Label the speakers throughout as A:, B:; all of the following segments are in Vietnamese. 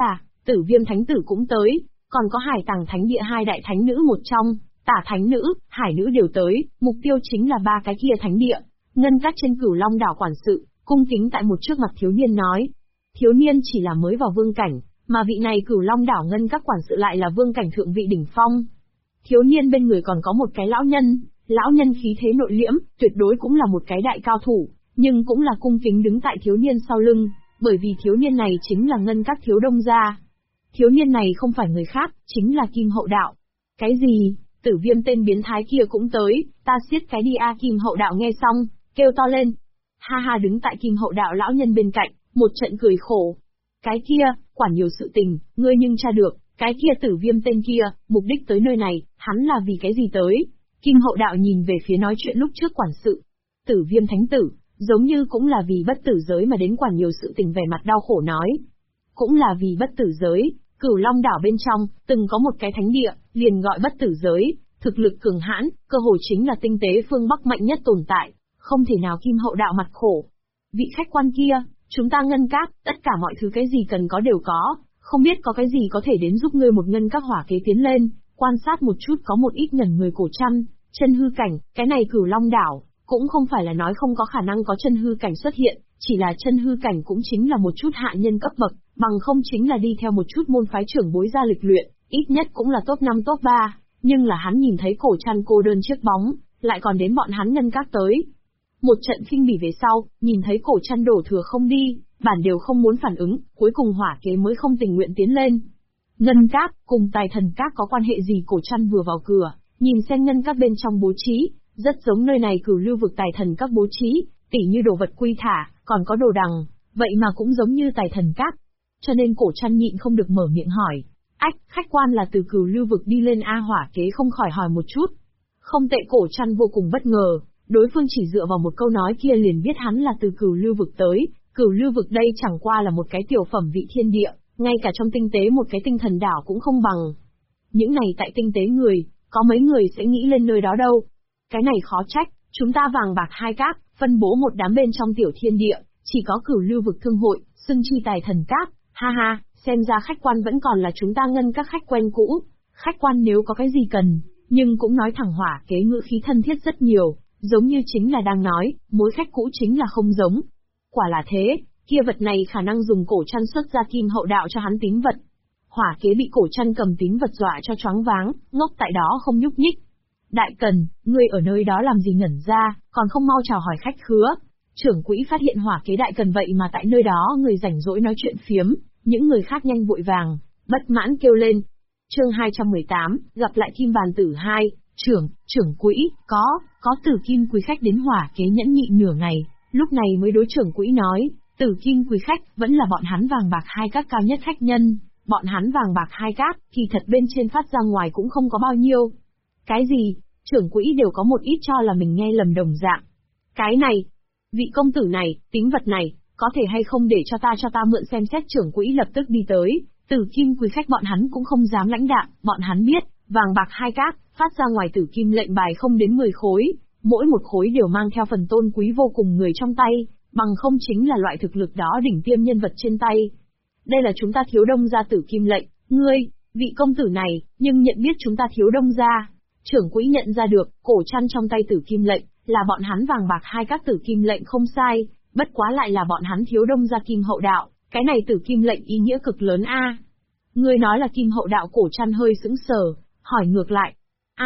A: là, Tử Viêm Thánh Tử cũng tới, còn có Hải Tàng Thánh Địa hai đại thánh nữ một trong, Tả Thánh Nữ, Hải Nữ đều tới, mục tiêu chính là ba cái kia thánh địa. Ngân Các trên Cửu Long đảo quản sự, cung kính tại một trước mặt thiếu niên nói. Thiếu niên chỉ là mới vào vương cảnh, mà vị này Cửu Long đảo Ngân Các quản sự lại là vương cảnh thượng vị đỉnh phong. Thiếu niên bên người còn có một cái lão nhân khí thế nội liễm, tuyệt đối cũng là một cái đại cao thủ, nhưng cũng là cung kính đứng tại thiếu niên sau lưng, bởi vì thiếu niên này chính là Ngân Các thiếu đông gia. Thiếu niên này không phải người khác, chính là Kim Hậu Đạo. Cái gì? Tử Viêm tên biến thái kia cũng tới, ta siết cái đi a. Kim Hậu Đạo nghe xong, kêu to lên. Ha ha, đứng tại Kim Hậu Đạo lão nhân bên cạnh, một trận cười khổ. Cái kia, quản nhiều sự tình, ngươi nhưng tra được, cái kia Tử Viêm tên kia, mục đích tới nơi này, hắn là vì cái gì tới? Kim Hậu Đạo nhìn về phía nói chuyện lúc trước quản sự. Tử Viêm Thánh Tử, giống như cũng là vì bất tử giới mà đến quản nhiều sự tình, vẻ mặt đau khổ nói. Cũng là vì bất tử giới, Cửu Long đảo bên trong, từng có một cái thánh địa, liền gọi bất tử giới, thực lực cường hãn, cơ hồ chính là tinh tế phương Bắc mạnh nhất tồn tại, không thể nào. Kim Hậu Đạo mặt khổ. Vị khách quan kia, chúng ta Ngân Các, tất cả mọi thứ cái gì cần có đều có, không biết có cái gì có thể đến giúp ngươi một Ngân Các hỏa kế tiến lên, quan sát một chút có một ít ngẩn người cổ chân hư cảnh, cái này Cửu Long đảo, cũng không phải là nói không có khả năng có chân hư cảnh xuất hiện, chỉ là chân hư cảnh cũng chính là một chút hạ nhân cấp bậc, bằng không chính là đi theo một chút môn phái trưởng bối ra lịch luyện, ít nhất cũng là top 5 top 3, nhưng là hắn nhìn thấy cổ trăn cô đơn chiếc bóng, lại còn đến bọn hắn Ngân Các tới. Một trận khinh bỉ về sau, nhìn thấy cổ trăn đổ thừa không đi, bản đều không muốn phản ứng, cuối cùng hỏa kế mới không tình nguyện tiến lên. Ngân Các, cùng Tài Thần Các có quan hệ gì? Cổ trăn vừa vào cửa, nhìn xem Ngân Các bên trong bố trí, rất giống nơi này Cửu Lưu vực Tài Thần Các bố trí, tỉ như đồ vật quy thả, còn có đồ đằng, vậy mà cũng giống như Tài Thần Các. Cho nên cổ trăn nhịn không được mở miệng hỏi. Ách, khách quan là từ Cửu Lưu vực đi lên a? Hỏa kế không khỏi hỏi một chút. Không tệ, cổ trăn vô cùng bất ngờ, đối phương chỉ dựa vào một câu nói kia liền biết hắn là từ Cửu Lưu vực tới. Cửu Lưu vực đây chẳng qua là một cái tiểu phẩm vị thiên địa, ngay cả trong tinh tế một cái tinh thần đảo cũng không bằng. Những này tại tinh tế người, có mấy người sẽ nghĩ lên nơi đó đâu. Cái này khó trách, chúng ta Vàng Bạc Hai Các, phân bố một đám bên trong tiểu thiên địa, chỉ có Cửu Lưu vực thương hội, xưng chi Tài Thần Các. Ha ha, xem ra khách quan vẫn còn là chúng ta Ngân Các khách quen cũ. Khách quan nếu có cái gì cần, nhưng cũng nói thẳng. Hỏa kế ngữ khí thân thiết rất nhiều, giống như chính là đang nói, mối khách cũ chính là không giống. Quả là thế, kia vật này khả năng dùng cổ trăn xuất ra Kim Hậu Đạo cho hắn tín vật. Hỏa kế bị cổ trăn cầm tín vật dọa cho choáng váng, ngốc tại đó không nhúc nhích. Đại Cần, ngươi ở nơi đó làm gì ngẩn ra, còn không mau chào hỏi khách khứa. Trưởng quỹ phát hiện hỏa kế Đại Cần vậy mà tại nơi đó người rảnh rỗi nói chuyện phiếm, những người khác nhanh vội vàng, bất mãn kêu lên. Chương 218, gặp lại Kim Bàn Tử 2, trưởng quỹ, có Tử Kim quý khách đến. Hỏa kế nhẫn nhịn nửa ngày, lúc này mới đối trưởng quỹ nói, Tử Kim quý khách, vẫn là bọn hắn Vàng Bạc Hai Các cao nhất khách nhân, bọn hắn Vàng Bạc Hai Các, kỳ thật bên trên phát ra ngoài cũng không có bao nhiêu. Cái gì? Trưởng quỹ đều có một ít cho là mình nghe lầm đồng dạng. Cái này, vị công tử này, tín vật này, có thể hay không để cho ta mượn xem xét? Trưởng quỹ lập tức đi tới, Tử Kim quý khách bọn hắn cũng không dám lãnh đạm, bọn hắn biết, Vàng Bạc Hai Các, phát ra ngoài Tử Kim lệnh bài không đến 10 khối, mỗi một khối đều mang theo phần tôn quý vô cùng người trong tay, bằng không chính là loại thực lực đó đỉnh tiêm nhân vật trên tay. Đây là chúng ta Thiếu Đông gia Tử Kim lệnh, ngươi, vị công tử này, nhưng nhận biết chúng ta Thiếu Đông gia. Trưởng quỹ nhận ra được, cổ trăn trong tay Tử Kim lệnh, là bọn hắn Vàng Bạc Hai Các Tử Kim lệnh không sai, bất quá lại là bọn hắn Thiếu Đông gia Kim Hậu Đạo, cái này Tử Kim lệnh ý nghĩa cực lớn a. Ngươi nói là Kim Hậu Đạo? Cổ trăn hơi sững sờ, hỏi ngược lại.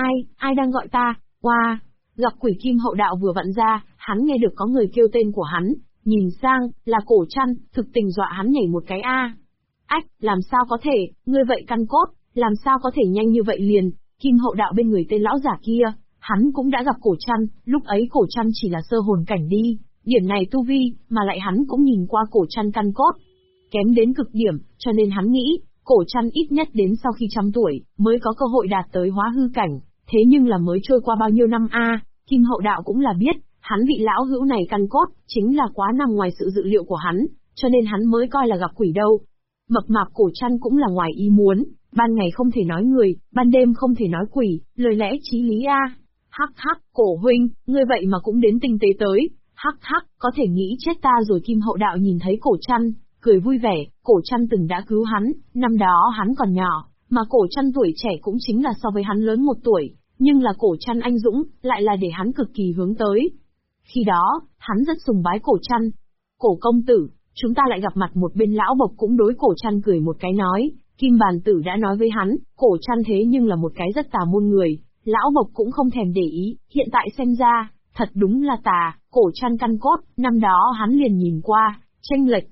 A: Ai đang gọi ta? Oa, gặp quỷ. Kim Hậu Đạo vừa vặn ra, hắn nghe được có người kêu tên của hắn, nhìn sang, là cổ trăn, thực tình dọa hắn nhảy một cái a. Ách, làm sao có thể, ngươi vậy căn cốt, làm sao có thể nhanh như vậy liền? Kim Hậu Đạo bên người tên lão giả kia, hắn cũng đã gặp cổ trăn, lúc ấy cổ trăn chỉ là sơ hồn cảnh đi, điểm này tu vi, mà lại hắn cũng nhìn qua cổ trăn căn cốt kém đến cực điểm, cho nên hắn nghĩ, cổ trăn ít nhất đến sau khi 100 tuổi, mới có cơ hội đạt tới hóa hư cảnh, thế nhưng là mới trôi qua bao nhiêu năm a. Kim Hậu Đạo cũng là biết, hắn vị lão hữu này căn cốt, chính là quá nằm ngoài sự dự liệu của hắn, cho nên hắn mới coi là gặp quỷ đâu. Mập mạp cổ trăn cũng là ngoài ý muốn, ban ngày không thể nói người, ban đêm không thể nói quỷ, lời lẽ chí lý a. Hắc hắc, cổ huynh, ngươi vậy mà cũng đến tinh tế tới, hắc hắc, có thể nghĩ chết ta rồi. Kim Hậu Đạo nhìn thấy cổ trăn, cười vui vẻ, Cổ Trăn từng đã cứu hắn, năm đó hắn còn nhỏ, mà Cổ Trăn tuổi trẻ cũng chính là so với hắn lớn 1 tuổi, nhưng là Cổ Trăn anh dũng, lại là để hắn cực kỳ hướng tới. Khi đó, hắn rất sùng bái Cổ Trăn. Cổ công tử, chúng ta lại gặp mặt. Một bên lão bộc cũng đối Cổ Trăn cười một cái nói, Kim Bàn Tử đã nói với hắn, Cổ Trăn thế nhưng là một cái rất tà môn người, lão bộc cũng không thèm để ý, hiện tại xem ra, thật đúng là tà. Cổ Trăn căn cốt, năm đó hắn liền nhìn qua, chênh lệch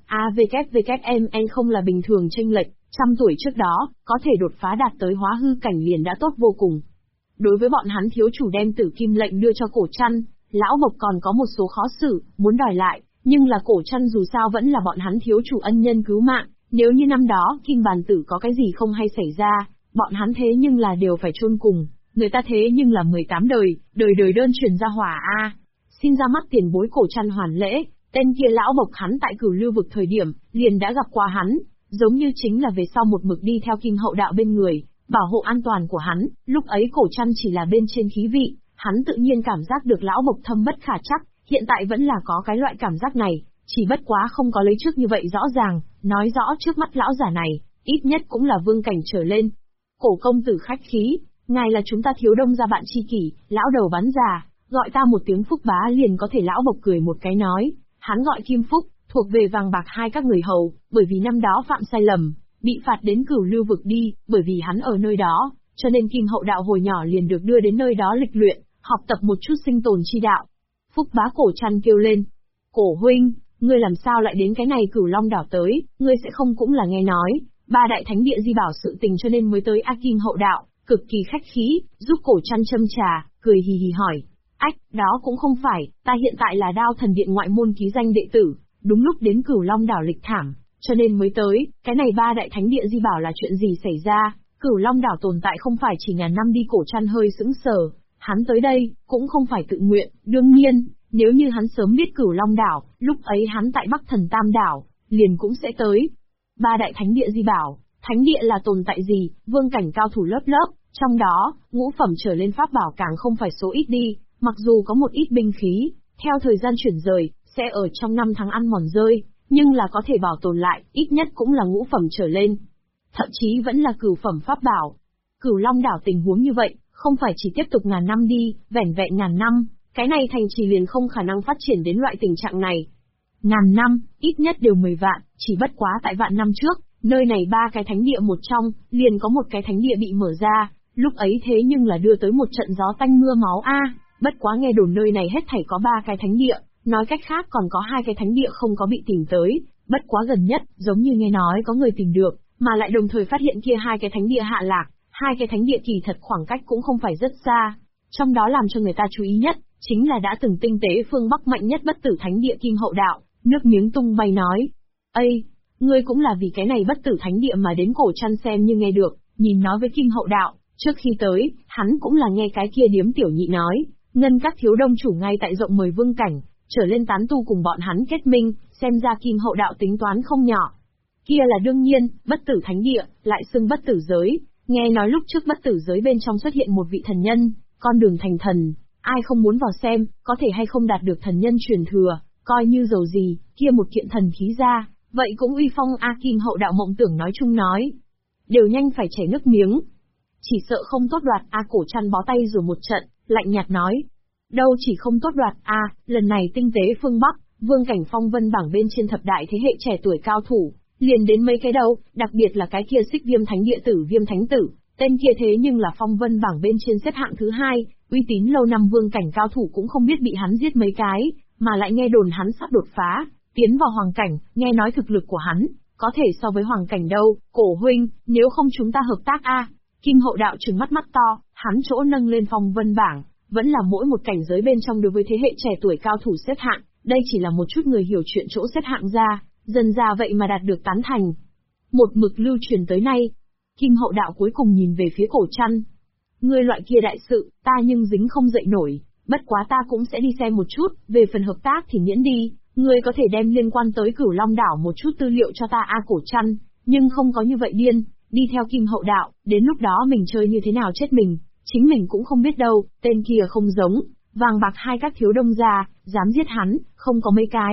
A: AVKVKMN không là bình thường chênh lệch, 100 tuổi trước đó, có thể đột phá đạt tới hóa hư cảnh liền đã tốt vô cùng. Đối với bọn hắn thiếu chủ đem Tử Kim lệnh đưa cho Cổ Trăn, lão bộc còn có một số khó xử, muốn đòi lại, nhưng là Cổ Trăn dù sao vẫn là bọn hắn thiếu chủ ân nhân cứu mạng, nếu như năm đó Kim Bàn Tử có cái gì không hay xảy ra, bọn hắn thế nhưng là đều phải chôn cùng, người ta thế nhưng là 18 đời, đời đời đơn truyền ra hỏa a. Xin ra mắt tiền bối. Cổ Trăn hoàn lễ, tên kia lão bộc hắn tại Cửu Lưu vực thời điểm, liền đã gặp qua hắn, giống như chính là về sau một mực đi theo Kim Hậu Đạo bên người, bảo hộ an toàn của hắn, lúc ấy Cổ Trăn chỉ là bên trên khí vị, hắn tự nhiên cảm giác được lão bộc thâm bất khả trắc, hiện tại vẫn là có cái loại cảm giác này, chỉ bất quá không có lấy trước như vậy rõ ràng, nói rõ trước mắt lão giả này, ít nhất cũng là vương cảnh trở lên. Cổ công tử khách khí, ngài là chúng ta Thiếu Đông gia bạn tri kỷ, lão đầu bắn già, gọi ta một tiếng Phúc bá liền có thể. Lão bộc cười một cái nói, hắn gọi Kim Phúc, thuộc về vàng bạc hai các người hầu, bởi vì năm đó phạm sai lầm, bị phạt đến Cửu Lưu vực đi, bởi vì hắn ở nơi đó, cho nên Kim Hậu Đạo hồi nhỏ liền được đưa đến nơi đó lịch luyện, học tập một chút sinh tồn chi đạo. Phúc bá. Cổ Trăn kêu lên, Cổ huynh, ngươi làm sao lại đến cái này Cửu Long đảo tới, ngươi sẽ không cũng là nghe nói, 3 đại thánh địa di bảo sự tình cho nên mới tới A. Kim Hậu Đạo, cực kỳ khách khí, giúp Cổ Trăn châm trà, cười hì hì hỏi, ách, đó cũng không phải, ta hiện tại là Đao Thần Điện ngoại môn ký danh đệ tử, đúng lúc đến Cửu Long đảo lịch thảm, cho nên mới tới, cái này 3 đại thánh địa di bảo là chuyện gì xảy ra, Cửu Long đảo tồn tại không phải chỉ ngàn năm đi. Cổ Trăn hơi sững sờ, hắn tới đây, cũng không phải tự nguyện, đương nhiên, nếu như hắn sớm biết Cửu Long đảo, lúc ấy hắn tại Bắc Thần Tam đảo, liền cũng sẽ tới. 3 đại thánh địa di bảo, thánh địa là tồn tại gì, vương cảnh cao thủ lớp lớp, trong đó, ngũ phẩm trở lên pháp bảo càng không phải số ít đi, mặc dù có một ít binh khí, theo thời gian chuyển rời, sẽ ở trong 5 tháng ăn mòn rơi, nhưng là có thể bảo tồn lại, ít nhất cũng là ngũ phẩm trở lên. Thậm chí vẫn là cửu phẩm pháp bảo. Cửu Long đảo tình huống như vậy, không phải chỉ tiếp tục ngàn năm đi, vẻn vẹn ngàn năm, cái này thành trì liền không khả năng phát triển đến loại tình trạng này. Ngàn năm, ít nhất đều 10 vạn, chỉ bất quá tại vạn năm trước, nơi này 3 cái thánh địa một trong, liền có một cái thánh địa bị mở ra, lúc ấy thế nhưng là đưa tới một trận gió tanh mưa máu a. Bất quá nghe đồn nơi này hết thảy có 3 cái thánh địa, nói cách khác còn có 2 cái thánh địa không có bị tìm tới, bất quá gần nhất, giống như nghe nói có người tìm được, mà lại đồng thời phát hiện kia 2 cái thánh địa hạ lạc, 2 cái thánh địa kỳ thật khoảng cách cũng không phải rất xa. Trong đó làm cho người ta chú ý nhất, chính là đã từng tinh tế phương Bắc mạnh nhất bất tử thánh địa Kim Hậu Đạo, nước miếng tung bay nói. Ây, ngươi cũng là vì cái này bất tử thánh địa mà đến. Cổ Trăn xem như nghe được, nhìn nói với Kim Hậu Đạo, trước khi tới, hắn cũng là nghe cái kia điếm tiểu nhị nói, ngân các thiếu đông chủ ngay tại rộng 10 vương cảnh, trở lên tán tu cùng bọn hắn kết minh, xem ra Kim Hậu Đạo tính toán không nhỏ. Kia là đương nhiên, bất tử thánh địa, lại xưng bất tử giới, nghe nói lúc trước bất tử giới bên trong xuất hiện một vị thần nhân, con đường thành thần, ai không muốn vào xem, có thể hay không đạt được thần nhân truyền thừa, coi như dầu gì, kia một kiện thần khí ra, vậy cũng uy phong a. Kim Hậu Đạo mộng tưởng nói chung nói, đều nhanh phải chảy nước miếng. Chỉ sợ không tốt đoạt a. Cổ Trăn bó tay rồi một trận, lạnh nhạt nói, đâu chỉ không tốt đoạt a, lần này tinh tế phương Bắc, vương cảnh phong vân bảng bên trên thập đại thế hệ trẻ tuổi cao thủ, liền đến mấy cái đâu, đặc biệt là cái kia Xích Viêm Thánh địa tử Viêm Thánh tử, tên kia thế nhưng là phong vân bảng bên trên xếp hạng thứ 2, uy tín lâu năm vương cảnh cao thủ cũng không biết bị hắn giết mấy cái, mà lại nghe đồn hắn sắp đột phá, tiến vào hoàng cảnh, nghe nói thực lực của hắn, có thể so với hoàng cảnh đâu. Cổ huynh, nếu không chúng ta hợp tác a. Kim Hậu Đạo trừng mắt mắt to, hắn chỗ nâng lên phong vân bảng, vẫn là mỗi một cảnh giới bên trong đối với thế hệ trẻ tuổi cao thủ xếp hạng, đây chỉ là một chút người hiểu chuyện chỗ xếp hạng ra, dần ra vậy mà đạt được tán thành. Một mực lưu truyền tới nay. Kim Hậu Đạo cuối cùng nhìn về phía Cổ Trăn. Ngươi loại kia đại sự, ta nhưng dính không dậy nổi, bất quá ta cũng sẽ đi xem một chút, về phần hợp tác thì miễn đi, ngươi có thể đem liên quan tới Cửu Long đảo một chút tư liệu cho ta a. Cổ Trăn, nhưng không có như vậy điên, đi theo Kim Hậu Đạo, đến lúc đó mình chơi như thế nào chết mình, chính mình cũng không biết đâu. Tên kia không giống, vàng bạc hai các thiếu đông gia, dám giết hắn, không có mấy cái,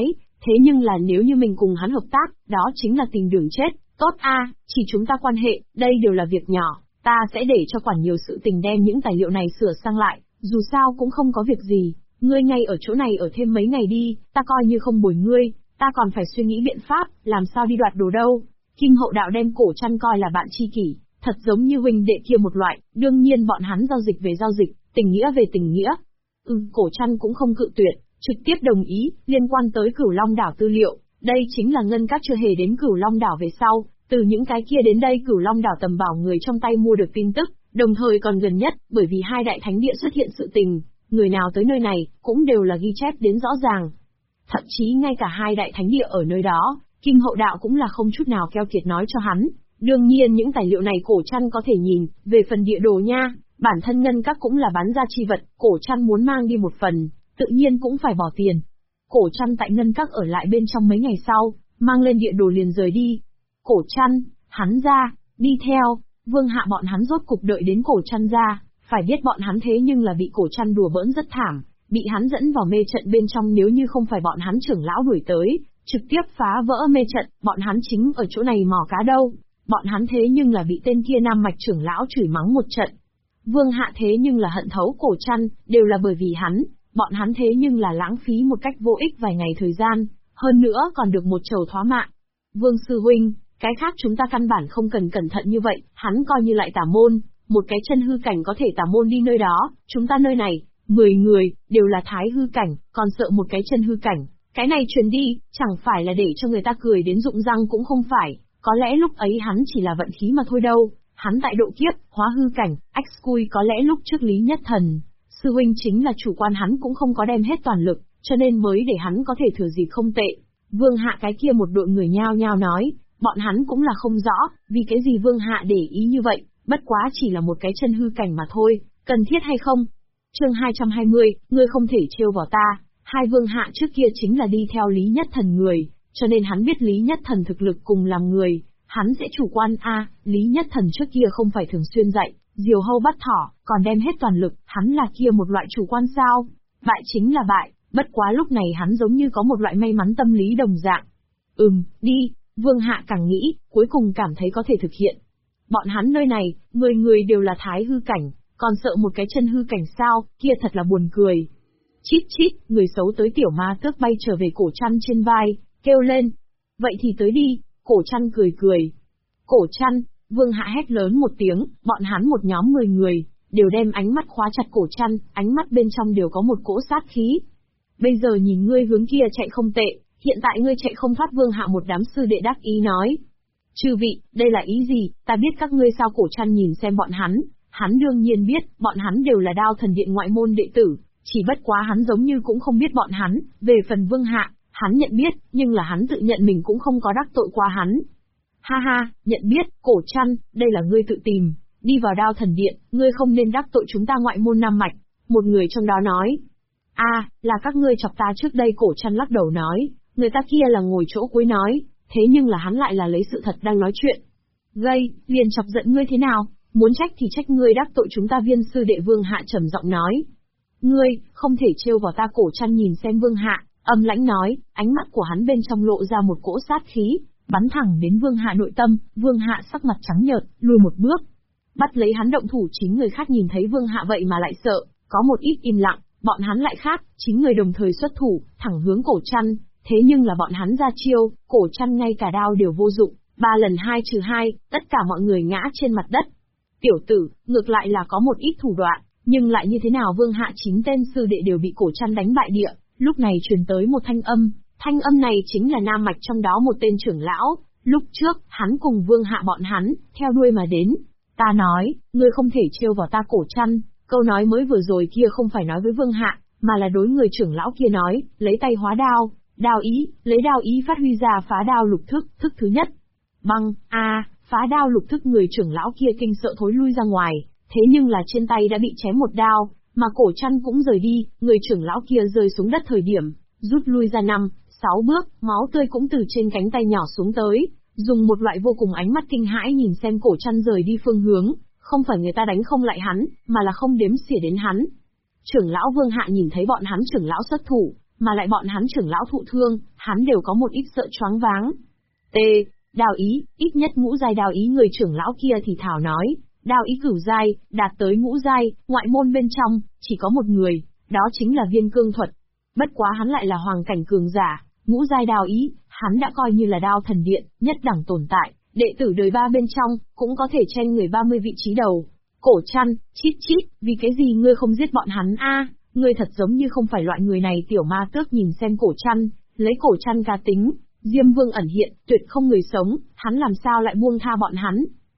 A: Thế nhưng là nếu như mình cùng hắn hợp tác, đó chính là tìm đường chết. Tốt a, chỉ chúng ta quan hệ, đây đều là việc nhỏ, ta sẽ để cho quản nhiều sự tình đem những tài liệu này sửa sang lại, dù sao cũng không có việc gì, ngươi ngay ở chỗ này ở thêm mấy ngày đi, ta coi như không bồi ngươi, ta còn phải suy nghĩ biện pháp, làm sao đi đoạt đồ đâu. Kim Hậu Đạo đem Cổ Trăn coi là bạn tri kỷ, thật giống như huynh đệ kia một loại, đương nhiên bọn hắn giao dịch về giao dịch, tình nghĩa về tình nghĩa. Cổ Trăn cũng không cự tuyệt, trực tiếp đồng ý, liên quan tới Cửu Long Đảo tư liệu, đây chính là Ngân Các chưa hề đến Cửu Long Đảo về sau, từ những cái kia đến đây Cửu Long Đảo tầm bảo người trong tay mua được tin tức, đồng thời còn gần nhất, bởi vì hai đại thánh địa xuất hiện sự tình, người nào tới nơi này, cũng đều là ghi chép đến rõ ràng. Thậm chí ngay cả hai đại thánh địa ở nơi đó, Kim Hậu Đạo cũng là không chút nào keo kiệt nói cho hắn. Đương nhiên những tài liệu này Cổ Trăn có thể nhìn, về phần địa đồ nha, bản thân Ngân Các cũng là bán ra chi vật, Cổ Trăn muốn mang đi một phần, tự nhiên cũng phải bỏ tiền. Cổ Trăn tại Ngân Các ở lại bên trong mấy ngày sau, mang lên địa đồ liền rời đi. Cổ Trăn, hắn ra, đi theo, Vương Hạ bọn hắn rốt cục đợi đến Cổ Trăn ra, phải biết bọn hắn thế nhưng là bị Cổ Trăn đùa bỡn rất thảm, bị hắn dẫn vào mê trận bên trong, nếu như không phải bọn hắn trưởng lão đuổi tới, trực tiếp phá vỡ mê trận, bọn hắn chính ở chỗ này mò cá đâu. Bọn hắn thế nhưng là bị tên kia Nam Mạch trưởng lão chửi mắng một trận. Vương Hạ thế nhưng là hận thấu Cổ Trăn, đều là bởi vì hắn, bọn hắn thế nhưng là lãng phí một cách vô ích vài ngày thời gian, hơn nữa còn được một trầu thoá mạng. Vương sư huynh, cái khác chúng ta căn bản không cần cẩn thận như vậy, hắn coi như lại tà môn, một cái chân hư cảnh có thể tà môn đi nơi đó, chúng ta nơi này, 10 người, đều là thái hư cảnh, còn sợ một cái chân hư cảnh, cái này truyền đi, chẳng phải là để cho người ta cười đến rụng răng cũng không phải, có lẽ lúc ấy hắn chỉ là vận khí mà thôi đâu, hắn tại độ kiếp, hóa hư cảnh, ách xui có lẽ lúc trước Lý Nhất Thần, sư huynh chính là chủ quan hắn cũng không có đem hết toàn lực, cho nên mới để hắn có thể thừa dịp không tệ. Vương Hạ cái kia một đội người nhao nhao nói, bọn hắn cũng là không rõ, vì cái gì Vương Hạ để ý như vậy, bất quá chỉ là một cái chân hư cảnh mà thôi, cần thiết hay không? Chương 220, ngươi không thể trêu vào ta. Hai Vương Hạ trước kia chính là đi theo Lý Nhất Thần người, cho nên hắn biết Lý Nhất Thần thực lực cùng làm người, hắn sẽ chủ quan Lý Nhất Thần trước kia không phải thường xuyên dạy, diều hâu bắt thỏ, còn đem hết toàn lực, hắn là kia một loại chủ quan sao? Bại chính là bại, bất quá lúc này hắn giống như có một loại may mắn tâm lý đồng dạng. Đi, Vương Hạ càng nghĩ, cuối cùng cảm thấy có thể thực hiện. Bọn hắn nơi này, 10 người đều là thái hư cảnh, còn sợ một cái chân hư cảnh sao, kia thật là buồn cười. Chít chít, người xấu tới tiểu ma tước bay trở về Cổ Trăn trên vai, kêu lên. Vậy thì tới đi, Cổ Trăn cười cười. Cổ Trăn, Vương Hạ hét lớn một tiếng, bọn hắn một nhóm 10 người, đều đem ánh mắt khóa chặt Cổ Trăn, ánh mắt bên trong đều có một cỗ sát khí. Bây giờ nhìn ngươi hướng kia chạy không tệ, hiện tại ngươi chạy không thoát. Vương Hạ một đám sư đệ đắc ý nói. Chư vị, đây là ý gì, ta biết các ngươi sao? Cổ Trăn nhìn xem bọn hắn đương nhiên biết, bọn hắn đều là Đao Thần Điện ngoại môn đệ tử, chỉ bất quá hắn giống như cũng không biết bọn hắn, về phần Vương Hạ, hắn nhận biết, nhưng là hắn tự nhận mình cũng không có đắc tội qua hắn. Ha ha, nhận biết, Cổ Trăn, đây là ngươi tự tìm, đi vào Đao Thần Điện, ngươi không nên đắc tội chúng ta ngoại môn Nam Mạch, một người trong đó nói. Là các ngươi chọc ta trước đây. Cổ Trăn lắc đầu nói, người ta kia là ngồi chỗ cuối nói, thế nhưng là hắn lại là lấy sự thật đang nói chuyện. Liền chọc giận ngươi thế nào, muốn trách thì trách ngươi đắc tội chúng ta. Viên sư đệ Vương Hạ trầm giọng nói. Ngươi, không thể trêu vào ta. Cổ Trăn nhìn xem Vương Hạ, âm lãnh nói, ánh mắt của hắn bên trong lộ ra một cỗ sát khí, bắn thẳng đến Vương Hạ nội tâm. Vương Hạ sắc mặt trắng nhợt, lùi một bước. Bắt lấy hắn động thủ. Chính người khác nhìn thấy Vương Hạ vậy mà lại sợ, có một ít im lặng, bọn hắn lại khác, chính người đồng thời xuất thủ, thẳng hướng Cổ Trăn, thế nhưng là bọn hắn ra chiêu, Cổ Trăn ngay cả đao đều vô dụng, 3 lần 2-2, tất cả mọi người ngã trên mặt đất. Tiểu tử, ngược lại là có một ít thủ đoạn, nhưng lại như thế nào? Vương Hạ 9 tên sư đệ đều bị Cổ Trăn đánh bại địa, lúc này truyền tới một thanh âm này chính là Nam Mạch trong đó một tên trưởng lão, lúc trước, hắn cùng Vương Hạ bọn hắn, theo đuôi mà đến. Ta nói, ngươi không thể trêu vào ta. Cổ Trăn, câu nói mới vừa rồi kia không phải nói với Vương Hạ, mà là đối người trưởng lão kia nói, lấy tay hóa đao, đao ý, lấy đao ý phát huy ra phá đao lục thức, thức thứ nhất. Băng, phá đao lục thức. Người trưởng lão kia kinh sợ thối lui ra ngoài, thế nhưng là trên tay đã bị chém một đao, mà Cổ Trăn cũng rời đi, người trưởng lão kia rơi xuống đất thời điểm, rút lui ra 5-6 bước, máu tươi cũng từ trên cánh tay nhỏ xuống tới, dùng một loại vô cùng ánh mắt kinh hãi nhìn xem Cổ Trăn rời đi phương hướng, không phải người ta đánh không lại hắn, mà là không đếm xỉa đến hắn. Trưởng lão Vương Hạ nhìn thấy bọn hắn trưởng lão xuất thủ, mà lại bọn hắn trưởng lão thụ thương, hắn đều có một ít sợ choáng váng. Đao ý, ít nhất ngũ giai đao ý. Người trưởng lão kia thì thảo nói, đao ý cửu giai, đạt tới ngũ giai, ngoại môn bên trong, chỉ có một người, đó chính là Viên Cương Thuật. Bất quá hắn lại là hoàng cảnh cường giả, ngũ giai đao ý, hắn đã coi như là đao thần điện, nhất đẳng tồn tại, đệ tử đời 3 bên trong, cũng có thể tranh người 30 vị trí đầu. Cổ Trăn, chít, vì cái gì ngươi không giết bọn hắn a? Ngươi thật giống như không phải loại người này. Tiểu Ma Tước nhìn xem Cổ Trăn, lấy Cổ Trăn cá tính, Diêm Vương ẩn hiện, tuyệt không người sống, hắn làm sao lại buông tha bọn hắn?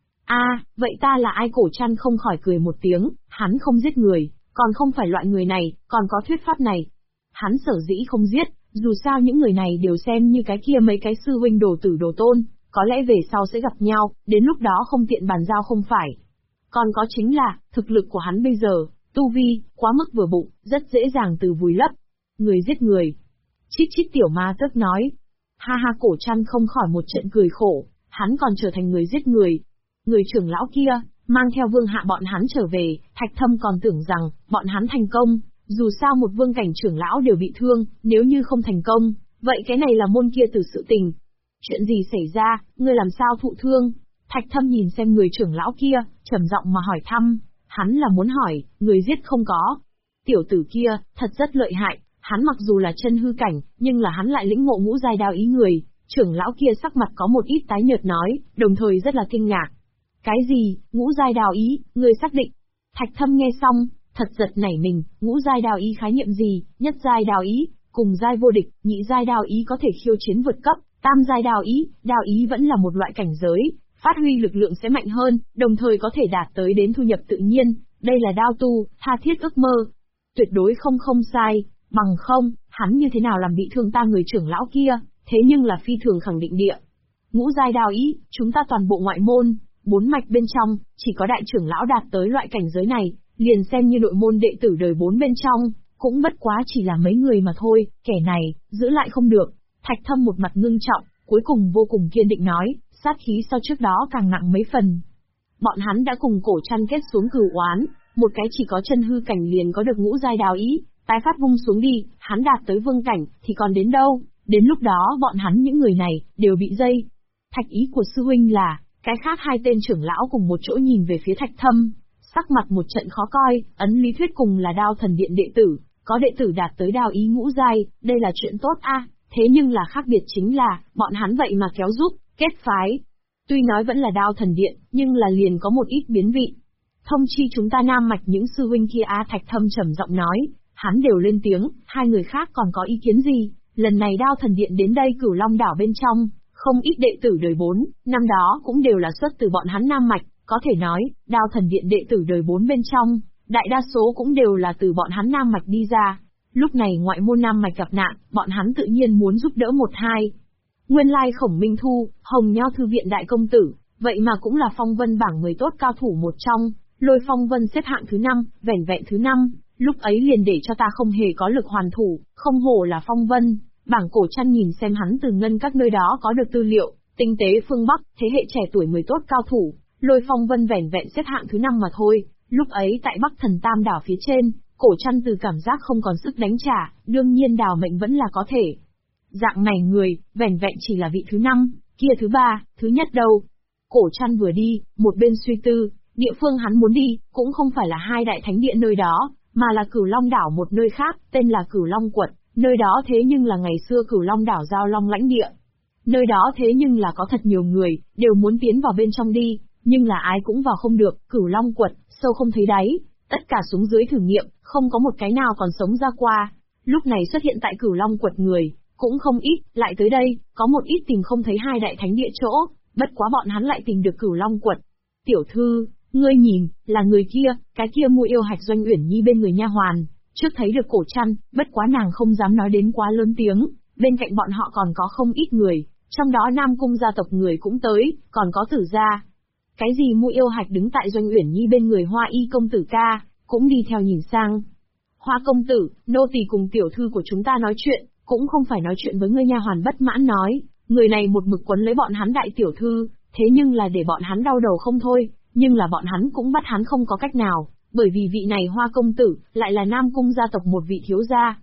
A: Vậy ta là ai? Cổ Trăn không khỏi cười một tiếng, hắn không giết người, còn không phải loại người này, còn có thuyết pháp này. Hắn sở dĩ không giết, dù sao những người này đều xem như cái kia mấy cái sư huynh đồ tử đồ tôn, có lẽ về sau sẽ gặp nhau, đến lúc đó không tiện bàn giao không phải. Còn có chính là, thực lực của hắn bây giờ, tu vi, quá mức vừa bụng, rất dễ dàng từ vùi lấp. Người giết người. Chít Tiểu Ma Tước nói. Ha, Cổ Trăn không khỏi một trận cười khổ, hắn còn trở thành người giết người. Người trưởng lão kia, mang theo vương hạ bọn hắn trở về, Thạch Thâm còn tưởng rằng, bọn hắn thành công, dù sao một vương cảnh trưởng lão đều bị thương, nếu như không thành công, vậy cái này là môn kia từ sự tình. Chuyện gì xảy ra, ngươi làm sao thụ thương? Thạch Thâm nhìn xem người trưởng lão kia, trầm giọng mà hỏi thăm, hắn là muốn hỏi, người giết không có. Tiểu tử kia, thật rất lợi hại, hắn mặc dù là chân hư cảnh, nhưng là hắn lại lĩnh ngộ ngũ giai đao ý người. Trưởng lão kia sắc mặt có một ít tái nhợt nói, đồng thời rất là kinh ngạc. Cái gì, ngũ giai đao ý, ngươi xác định? Thạch Thâm nghe xong, thật giật nảy mình, ngũ giai đao ý khái niệm gì? Nhất giai đao ý, cùng giai vô địch, nhị giai đao ý có thể khiêu chiến vượt cấp, tam giai đao ý vẫn là một loại cảnh giới, phát huy lực lượng sẽ mạnh hơn, đồng thời có thể đạt tới đến thu nhập tự nhiên, đây là đao tu, tha thiết ước mơ. Tuyệt đối không sai, bằng không, hắn như thế nào làm bị thương ta? Người trưởng lão kia, thế nhưng là phi thường khẳng định địa. Ngũ giai đao ý, chúng ta toàn bộ ngoại môn, 4 mạch bên trong, chỉ có đại trưởng lão đạt tới loại cảnh giới này, liền xem như nội môn đệ tử đời 4 bên trong, cũng bất quá chỉ là mấy người mà thôi, kẻ này, giữ lại không được. Thạch Thâm một mặt ngưng trọng, cuối cùng vô cùng kiên định nói, sát khí so trước đó càng nặng mấy phần. Bọn hắn đã cùng Cổ Trăn kết xuống cửu oán, một cái chỉ có chân hư cảnh liền có được ngũ giai đao ý, tái phát vung xuống đi, hắn đạt tới vương cảnh, thì còn đến đâu, đến lúc đó bọn hắn những người này, đều bị dây. Thạch ý của sư huynh là, cái khác hai tên trưởng lão cùng một chỗ nhìn về phía Thạch Thâm, sắc mặt một trận khó coi, ấn lý thuyết cùng là đao thần điện đệ tử, có đệ tử đạt tới đao ý ngũ giai, đây là chuyện tốt a. Thế nhưng là khác biệt chính là, bọn hắn vậy mà kéo giúp, kết phái. Tuy nói vẫn là đao thần điện, nhưng là liền có một ít biến vị. Thông chi chúng ta nam mạch những sư huynh kia Thạch Thâm trầm giọng nói, hắn đều lên tiếng, hai người khác còn có ý kiến gì? Lần này đao thần điện đến đây Cửu Long đảo bên trong, không ít đệ tử đời 4, năm đó cũng đều là xuất từ bọn hắn nam mạch, có thể nói, đao thần điện đệ tử đời 4 bên trong, đại đa số cũng đều là từ bọn hắn nam mạch đi ra. Lúc này ngoại môn nam mạch gặp nạn, bọn hắn tự nhiên muốn giúp đỡ một hai. Nguyên lai Khổng Minh Thu, Hồng Nho thư viện đại công tử, vậy mà cũng là phong vân bảng 10 tốt cao thủ một trong, Lôi Phong Vân xếp hạng thứ 5, vẻn vẹn thứ 5, lúc ấy liền để cho ta không hề có lực hoàn thủ, không hổ là Phong Vân. Bảng Cổ Trăn nhìn xem hắn từ ngân các nơi đó có được tư liệu, tinh tế phương Bắc, thế hệ trẻ tuổi 10 tốt cao thủ, Lôi Phong Vân vẻn vẹn xếp hạng thứ 5 mà thôi, lúc ấy tại Bắc Thần Tam đảo phía trên, Cổ Trăn từ cảm giác không còn sức đánh trả, đương nhiên đào mệnh vẫn là có thể. Dạng này người, vẻn vẹn chỉ là vị thứ 5, kia thứ 3, thứ nhất đâu. Cổ Trăn vừa đi, một bên suy tư, địa phương hắn muốn đi, cũng không phải là hai đại thánh địa nơi đó, mà là Cửu Long đảo một nơi khác, tên là Cửu Long quận, nơi đó thế nhưng là ngày xưa Cửu Long đảo giao long lãnh địa. Nơi đó thế nhưng là có thật nhiều người, đều muốn tiến vào bên trong đi, nhưng là ai cũng vào không được, Cửu Long quận, sâu không thấy đáy, tất cả xuống dưới thử nghiệm, không có một cái nào còn sống ra qua. Lúc này xuất hiện tại Cửu Long quận người, cũng không ít, lại tới đây, có một ít tìm không thấy hai đại thánh địa chỗ, bất quá bọn hắn lại tìm được Cửu Long quận. Tiểu thư, ngươi nhìn, là người kia, cái kia mua yêu hạch Doanh Uyển Nhi bên người nha hoàn, trước thấy được Cổ Trăn, bất quá nàng không dám nói đến quá lớn tiếng, bên cạnh bọn họ còn có không ít người, trong đó Nam Cung gia tộc người cũng tới, còn có Tử gia. Cái gì mua yêu hạch đứng tại Doanh Uyển Nhi bên người Hoa Y công tử ca, cũng đi theo nhìn sang. Hoa công tử, nô tỳ cùng tiểu thư của chúng ta nói chuyện, cũng không phải nói chuyện với ngươi. Nha hoàn bất mãn nói, người này một mực quấn lấy bọn hắn đại tiểu thư, thế nhưng là để bọn hắn đau đầu không thôi, nhưng là bọn hắn cũng bắt hắn không có cách nào, bởi vì vị này Hoa công tử, lại là Nam Cung gia tộc một vị thiếu gia.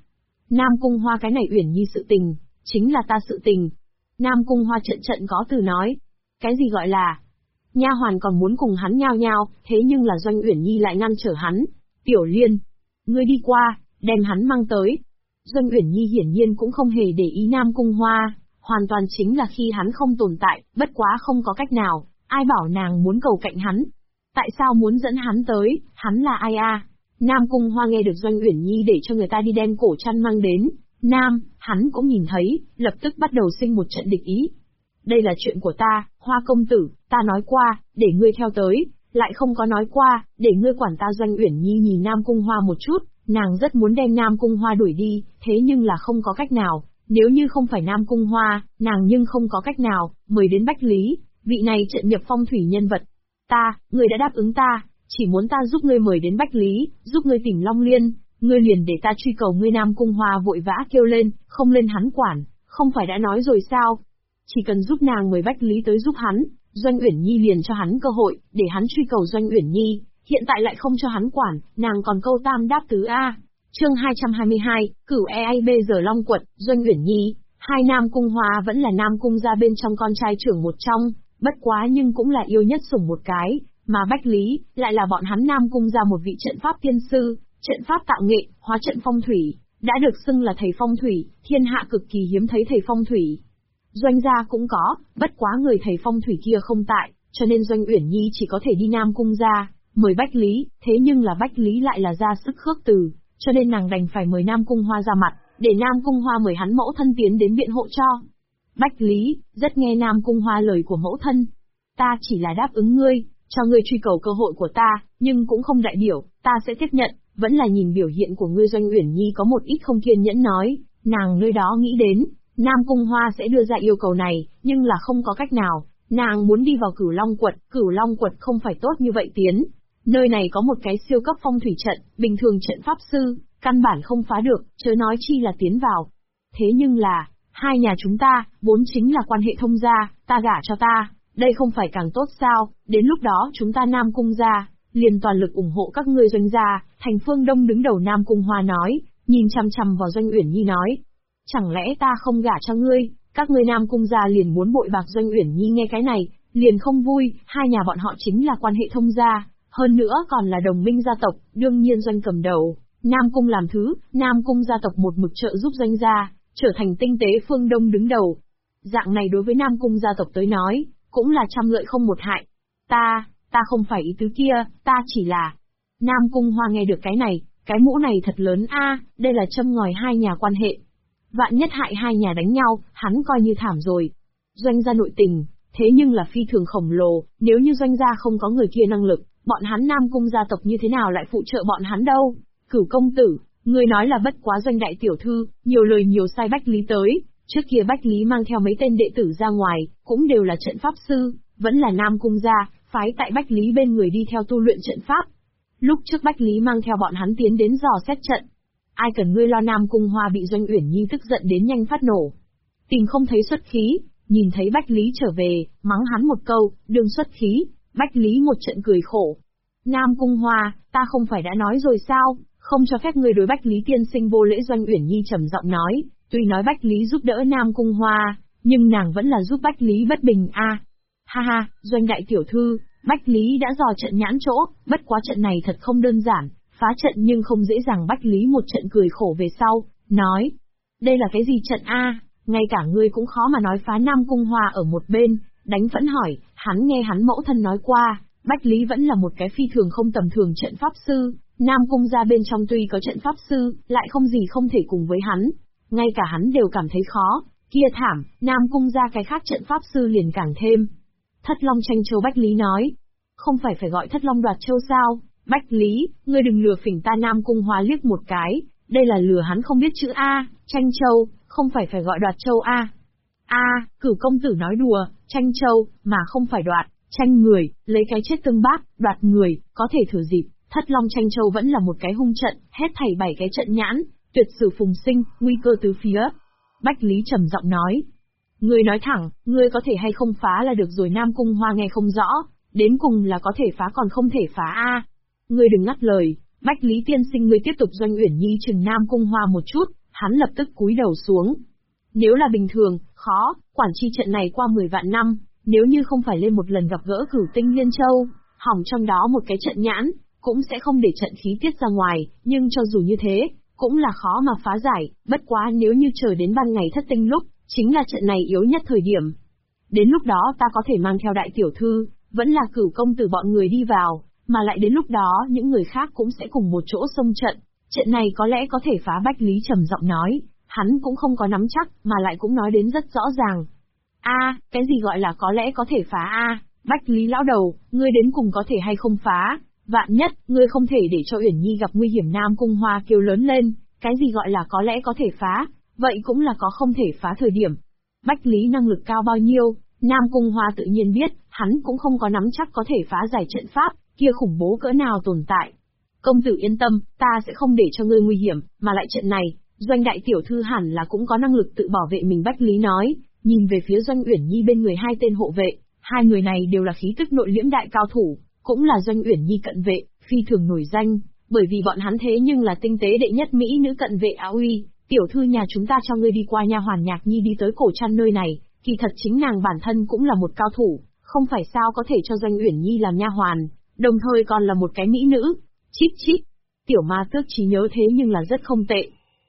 A: Nam Cung Hoa cái này Uyển Nhi sự tình, chính là ta sự tình. Nam Cung Hoa trận trận có từ nói. Cái gì gọi là? Nha hoàn còn muốn cùng hắn nhao nhao, thế nhưng là Doanh Uyển Nhi lại ngăn trở hắn. Tiểu Liên, ngươi đi qua, đem hắn mang tới. Doanh Uyển Nhi hiển nhiên cũng không hề để ý Nam Cung Hoa, hoàn toàn chính là khi hắn không tồn tại, bất quá không có cách nào, ai bảo nàng muốn cầu cạnh hắn. Tại sao muốn dẫn hắn tới, hắn là ai a? Nam Cung Hoa nghe được Doanh Uyển Nhi để cho người ta đi đem cổ chăn mang đến, hắn cũng nhìn thấy, lập tức bắt đầu sinh một trận địch ý. Đây là chuyện của ta, Hoa công tử, ta nói qua, để ngươi theo tới, lại không có nói qua, để ngươi quản ta. Doanh Uyển Nhi nhìn Nam Cung Hoa một chút, nàng rất muốn đem Nam Cung Hoa đuổi đi, thế nhưng là không có cách nào, nếu như không phải Nam Cung Hoa, nàng nhưng không có cách nào, mời đến Bách Lý, vị này trận nhập phong thủy nhân vật. Ngươi đã đáp ứng ta, chỉ muốn ta giúp ngươi mời đến Bách Lý, giúp ngươi tìm Long Liên, ngươi liền để ta truy cầu ngươi. Nam Cung Hoa vội vã kêu lên, không lên hắn quản, không phải đã nói rồi sao? Chỉ cần giúp nàng mời Bách Lý tới giúp hắn, Doanh Uyển Nhi liền cho hắn cơ hội, để hắn truy cầu Doanh Uyển Nhi, hiện tại lại không cho hắn quản, nàng còn câu tam đáp tứ a. Chương 222, cửu EA bây giờ Long Quật, Doanh Uyển Nhi, hai Nam Cung Hoa vẫn là Nam Cung gia bên trong con trai trưởng một trong, bất quá nhưng cũng là yêu nhất sủng một cái, mà Bách Lý, lại là bọn hắn Nam Cung gia một vị trận pháp tiên sư, trận pháp tạo nghệ, hóa trận phong thủy, đã được xưng là thầy phong thủy, thiên hạ cực kỳ hiếm thấy thầy phong thủy. Doanh gia cũng có, bất quá người thầy phong thủy kia không tại, cho nên Doanh Uyển Nhi chỉ có thể đi Nam Cung gia, mời Bách Lý, thế nhưng là Bách Lý lại là ra sức khước từ, cho nên nàng đành phải mời Nam Cung Hoa ra mặt, để Nam Cung Hoa mời hắn mẫu thân tiến đến biện hộ cho. Bách Lý, rất nghe Nam Cung Hoa lời của mẫu thân. Ta chỉ là đáp ứng ngươi, cho ngươi truy cầu cơ hội của ta, nhưng cũng không đại biểu, ta sẽ tiếp nhận, vẫn là nhìn biểu hiện của ngươi. Doanh Uyển Nhi có một ít không kiên nhẫn nói, nàng nơi đó nghĩ đến, Nam Cung Hoa sẽ đưa ra yêu cầu này, nhưng là không có cách nào, nàng muốn đi vào Cửu Long Quật không phải tốt như vậy tiến. Nơi này có một cái siêu cấp phong thủy trận, bình thường trận pháp sư, căn bản không phá được, chớ nói chi là tiến vào. Thế nhưng là, hai nhà chúng ta, vốn chính là quan hệ thông gia, ta gả cho ta, đây không phải càng tốt sao, đến lúc đó chúng ta Nam Cung gia, liền toàn lực ủng hộ các ngươi Doanh gia. Thành Phương Đông đứng đầu Nam Cung Hoa nói, nhìn chằm chằm vào Doanh Uyển Nhi nói. Chẳng lẽ ta không gả cho ngươi, các ngươi Nam Cung gia liền muốn bội bạc? Doanh Uyển Nhi nghe cái này, liền không vui, hai nhà bọn họ chính là quan hệ thông gia, hơn nữa còn là đồng minh gia tộc, đương nhiên Doanh cầm đầu, Nam Cung làm thứ, Nam Cung gia tộc một mực trợ giúp Doanh gia, trở thành tinh tế phương Đông đứng đầu. Dạng này đối với Nam Cung gia tộc tới nói, cũng là trăm lợi không một hại. Ta không phải ý tứ kia, ta chỉ là... Nam Cung Hoa nghe được cái này, cái mũ này thật lớn a, đây là châm ngòi hai nhà quan hệ. Vạn nhất hại hai nhà đánh nhau, hắn coi như thảm rồi. Doanh gia nội tình, thế nhưng là phi thường khổng lồ, nếu như Doanh gia không có người kia năng lực, bọn hắn Nam Cung gia tộc như thế nào lại phụ trợ bọn hắn đâu? Cửu công tử, người nói là bất quá Doanh đại tiểu thư, nhiều lời nhiều sai Bách Lý tới. Trước kia Bách Lý mang theo mấy tên đệ tử ra ngoài, cũng đều là trận pháp sư, vẫn là Nam Cung gia, phái tại Bách Lý bên người đi theo tu luyện trận pháp. Lúc trước Bách Lý mang theo bọn hắn tiến đến dò xét trận. Ai cần ngươi lo? Nam Cung Hoa bị Doanh Uyển Nhi tức giận đến nhanh phát nổ. Tìm không thấy xuất khí, nhìn thấy Bách Lý trở về, mắng hắn một câu, đừng xuất khí. Bách Lý một trận cười khổ. Nam Cung Hoa, ta không phải đã nói rồi sao, không cho phép ngươi đối Bách Lý tiên sinh vô lễ. Doanh Uyển Nhi trầm giọng nói, tuy nói Bách Lý giúp đỡ Nam Cung Hoa, nhưng nàng vẫn là giúp Bách Lý bất bình a. Ha ha, Doanh đại tiểu thư, Bách Lý đã dò trận nhãn chỗ, bất quá trận này thật không đơn giản, phá trận nhưng không dễ dàng. Bách Lý một trận cười khổ về sau, nói, đây là cái gì trận a? Ngay cả ngươi cũng khó mà nói phá. Nam Cung Hoa ở một bên, đánh phẫn hỏi, hắn nghe hắn mẫu thân nói qua, Bách Lý vẫn là một cái phi thường không tầm thường trận pháp sư, Nam Cung gia bên trong tuy có trận pháp sư, lại không gì không thể cùng với hắn, ngay cả hắn đều cảm thấy khó, kia thảm, Nam Cung gia cái khác trận pháp sư liền càng thêm. Thất Long tranh châu. Bách Lý nói, không phải gọi Thất Long đoạt châu sao? Bách Lý, ngươi đừng lừa phỉnh ta. Nam Cung Hoa liếc một cái, đây là lừa hắn không biết chữ a, tranh châu, không phải gọi đoạt châu a. Cửu công tử nói đùa, tranh châu, mà không phải đoạt, tranh người, lấy cái chết tương bác, đoạt người, có thể thử dịp. Thất Long tranh châu vẫn là một cái hung trận, hết thảy 7 cái trận nhãn, tuyệt sử phùng sinh, nguy cơ tứ phía. Bách Lý trầm giọng nói, ngươi nói thẳng, ngươi có thể hay không phá là được rồi. Nam Cung Hoa nghe không rõ, đến cùng là có thể phá còn không thể phá a. Ngươi đừng ngắt lời, Bách Lý tiên sinh, ngươi tiếp tục. Doanh Uyển Nhi chừng Nam Cung Hoa một chút, Hắn lập tức cúi đầu xuống. Nếu là bình thường, khó, quản chi trận này qua 10 vạn năm, nếu như không phải lên một lần gặp gỡ Cửu Tinh Liên Châu, hỏng trong đó một cái trận nhãn, cũng sẽ không để trận khí tiết ra ngoài, nhưng cho dù như thế, cũng là khó mà phá giải, bất quá nếu như chờ đến ban ngày thất tinh lúc, chính là trận này yếu nhất thời điểm. Đến lúc đó ta có thể mang theo đại tiểu thư, vẫn là Cửu công tử bọn người đi vào, mà lại đến lúc đó những người khác cũng sẽ cùng một chỗ xông trận. Trận này có lẽ có thể phá. Bách Lý trầm giọng nói, hắn cũng không có nắm chắc, mà lại cũng nói đến rất rõ ràng. Cái gì gọi là có lẽ có thể phá Bách Lý lão đầu, ngươi đến cùng có thể hay không phá? Vạn nhất, ngươi không thể để cho Uyển Nhi gặp nguy hiểm. Nam Cung Hoa kêu lớn lên, cái gì gọi là có lẽ có thể phá, vậy cũng là có không thể phá thời điểm. Bách Lý năng lực cao bao nhiêu, Nam Cung Hoa tự nhiên biết, hắn cũng không có nắm chắc có thể phá giải trận pháp, kia khủng bố cỡ nào tồn tại. Công tử yên tâm, ta sẽ không để cho ngươi nguy hiểm, mà lại trận này, Doanh đại tiểu thư hẳn là cũng có năng lực tự bảo vệ mình. Bách Lý nói, nhìn về phía Doanh Uyển Nhi bên người hai tên hộ vệ, hai người này đều là khí tức nội liễm đại cao thủ, cũng là Doanh Uyển Nhi cận vệ, phi thường nổi danh, bởi vì bọn hắn thế nhưng là tinh tế đệ nhất mỹ nữ cận vệ Á Uy. Tiểu thư nhà chúng ta cho ngươi đi qua. Nha hoàn Nhạc Nhi đi tới Cổ Trăn nơi này, kỳ thật chính nàng bản thân cũng là một cao thủ, không phải sao có thể cho Doanh Uyển Nhi làm nha hoàn, đồng thời còn là một cái mỹ nữ. Chít chít, tiểu ma tước trí nhớ thế nhưng là rất không tệ.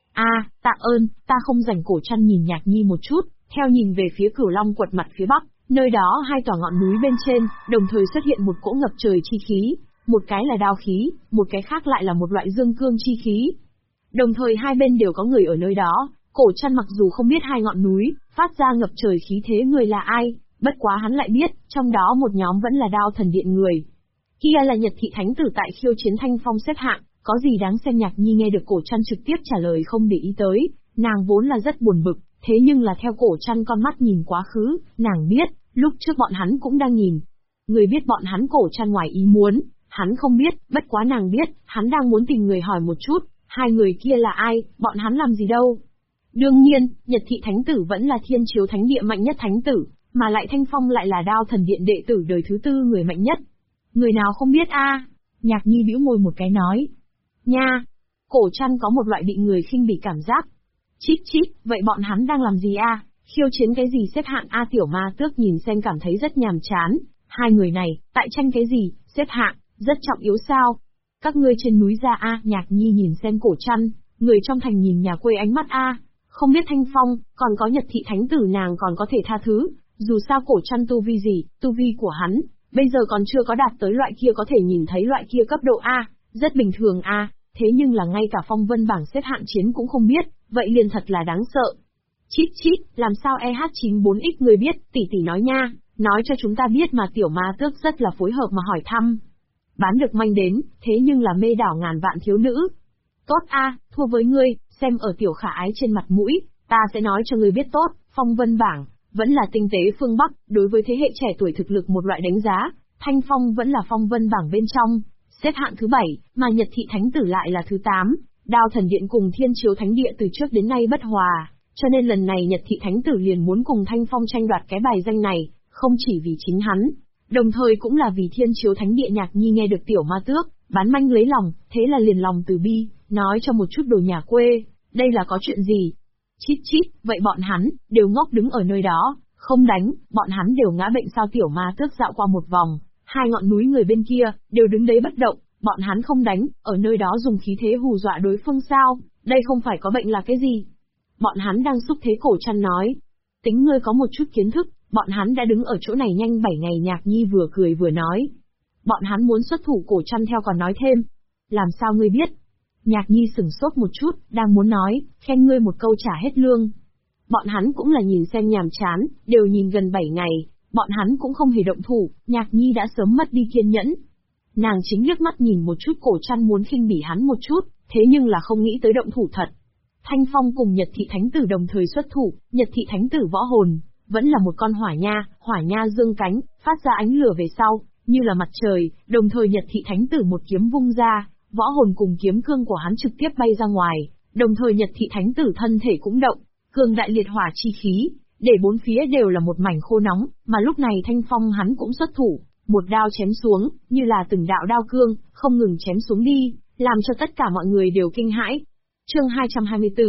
A: Tạ ơn, ta không rảnh. Cổ Trăn nhìn Nhạc Nhi một chút, theo nhìn về phía Cửu Long quật mặt phía bắc, nơi đó hai tòa ngọn núi bên trên, đồng thời xuất hiện một cỗ ngập trời chi khí, một cái là đao khí, một cái khác lại là một loại dương cương chi khí. Đồng thời hai bên đều có người ở nơi đó. Cổ Trăn mặc dù không biết hai ngọn núi phát ra ngập trời khí thế người là ai, bất quá hắn lại biết, trong đó một nhóm vẫn là Đao Thần Điện người. Kia là Nhật Thị Thánh Tử tại khiêu chiến Thanh Phong xếp hạng, có gì đáng xem. Nhạc Nhi nghe được Cổ Trăn trực tiếp trả lời không để ý tới, nàng vốn là rất buồn bực, thế nhưng là theo Cổ Trăn con mắt nhìn quá khứ, nàng biết, lúc trước bọn hắn cũng đang nhìn. Người biết bọn hắn. Cổ Trăn ngoài ý muốn, hắn không biết, bất quá nàng biết, hắn đang muốn tìm người hỏi một chút, hai người kia là ai, bọn hắn làm gì đâu. Đương nhiên, Nhật Thị Thánh Tử vẫn là Thiên Chiếu Thánh Địa mạnh nhất thánh tử, mà lại Thanh Phong lại là Đao Thần Điện đệ tử đời thứ 4 người mạnh nhất. Người nào không biết Nhạc Nhi bĩu môi một cái nói. Nha! Cổ Trăn có một loại bị người khinh bỉ cảm giác. Chít chít, vậy bọn hắn đang làm gì khiêu chiến cái gì xếp hạng tiểu ma tước nhìn xem cảm thấy rất nhàm chán. Hai người này, tại tranh cái gì, xếp hạng, rất trọng yếu sao? Các ngươi trên núi ra Nhạc Nhi nhìn xem Cổ Trăn, người trong thành nhìn nhà quê ánh mắt không biết Thanh Phong, còn có Nhật Thị Thánh Tử nàng còn có thể tha thứ, dù sao Cổ Trăn tu vi gì, tu vi của hắn, bây giờ còn chưa có đạt tới loại kia có thể nhìn thấy loại kia cấp độ rất bình thường thế nhưng là ngay cả phong vân bảng xếp hạng chiến cũng không biết, vậy liền thật là đáng sợ. Chít chít, làm sao EH94X người biết, tỷ tỷ nói nha, nói cho chúng ta biết mà. Tiểu ma tước rất là phối hợp mà hỏi thăm. Bán được manh đến, thế nhưng là mê đảo ngàn vạn thiếu nữ. Tốt thua với ngươi, xem ở tiểu khả ái trên mặt mũi, ta sẽ nói cho ngươi biết tốt, phong vân bảng, vẫn là tinh tế phương Bắc, đối với thế hệ trẻ tuổi thực lực một loại đánh giá, Thanh Phong vẫn là phong vân bảng bên trong, xếp hạng thứ 7, mà Nhật Thị Thánh Tử lại là thứ 8, Đao Thần Điện cùng Thiên Chiếu Thánh Địa từ trước đến nay bất hòa, cho nên lần này Nhật Thị Thánh Tử liền muốn cùng Thanh Phong tranh đoạt cái bài danh này, không chỉ vì chính hắn, đồng thời cũng là vì Thiên Chiếu Thánh Địa. Nhạc Nhi nghe được tiểu ma tước bán manh lấy lòng, thế là liền lòng từ bi, nói cho một chút đồ nhà quê, đây là có chuyện gì? Chít chít, vậy bọn hắn đều ngốc đứng ở nơi đó, không đánh, bọn hắn đều ngã bệnh sao? Tiểu ma tước dạo qua một vòng, hai ngọn núi người bên kia đều đứng đấy bất động, bọn hắn không đánh, ở nơi đó dùng khí thế hù dọa đối phương sao? Đây không phải có bệnh là cái gì? Bọn hắn đang xúc thế. Cổ Trăn nói, tính ngươi có một chút kiến thức, bọn hắn đã đứng ở chỗ này nhanh 7 ngày. Nhạc Nhi vừa cười vừa nói, bọn hắn muốn xuất thủ. Cổ Trăn theo còn nói thêm, làm sao ngươi biết? Nhạc Nhi sửng sốt một chút, đang muốn nói, khen ngươi một câu trả hết lương. Bọn hắn cũng là nhìn xem nhàm chán, đều nhìn gần 7 ngày, bọn hắn cũng không hề động thủ. Nhạc Nhi đã sớm mất đi kiên nhẫn. Nàng chính liếc mắt nhìn một chút Cổ Trăn muốn khinh bỉ hắn một chút, thế nhưng là không nghĩ tới động thủ thật. Thanh Phong cùng Nhật Thị Thánh Tử đồng thời xuất thủ. Nhật Thị Thánh Tử võ hồn, vẫn là một con hỏa nha dương cánh, phát ra ánh lửa về sau, như là mặt trời, đồng thời Nhật Thị Thánh Tử một kiếm vung ra, võ hồn cùng kiếm cương của hắn trực tiếp bay ra ngoài, đồng thời Nhật Thị Thánh Tử thân thể cũng động, cường đại liệt hỏa chi khí, để bốn phía đều là một mảnh khô nóng, mà lúc này Thanh Phong hắn cũng xuất thủ, một đao chém xuống, như là từng đạo đao cương, không ngừng chém xuống đi, làm cho tất cả mọi người đều kinh hãi. Chương 224,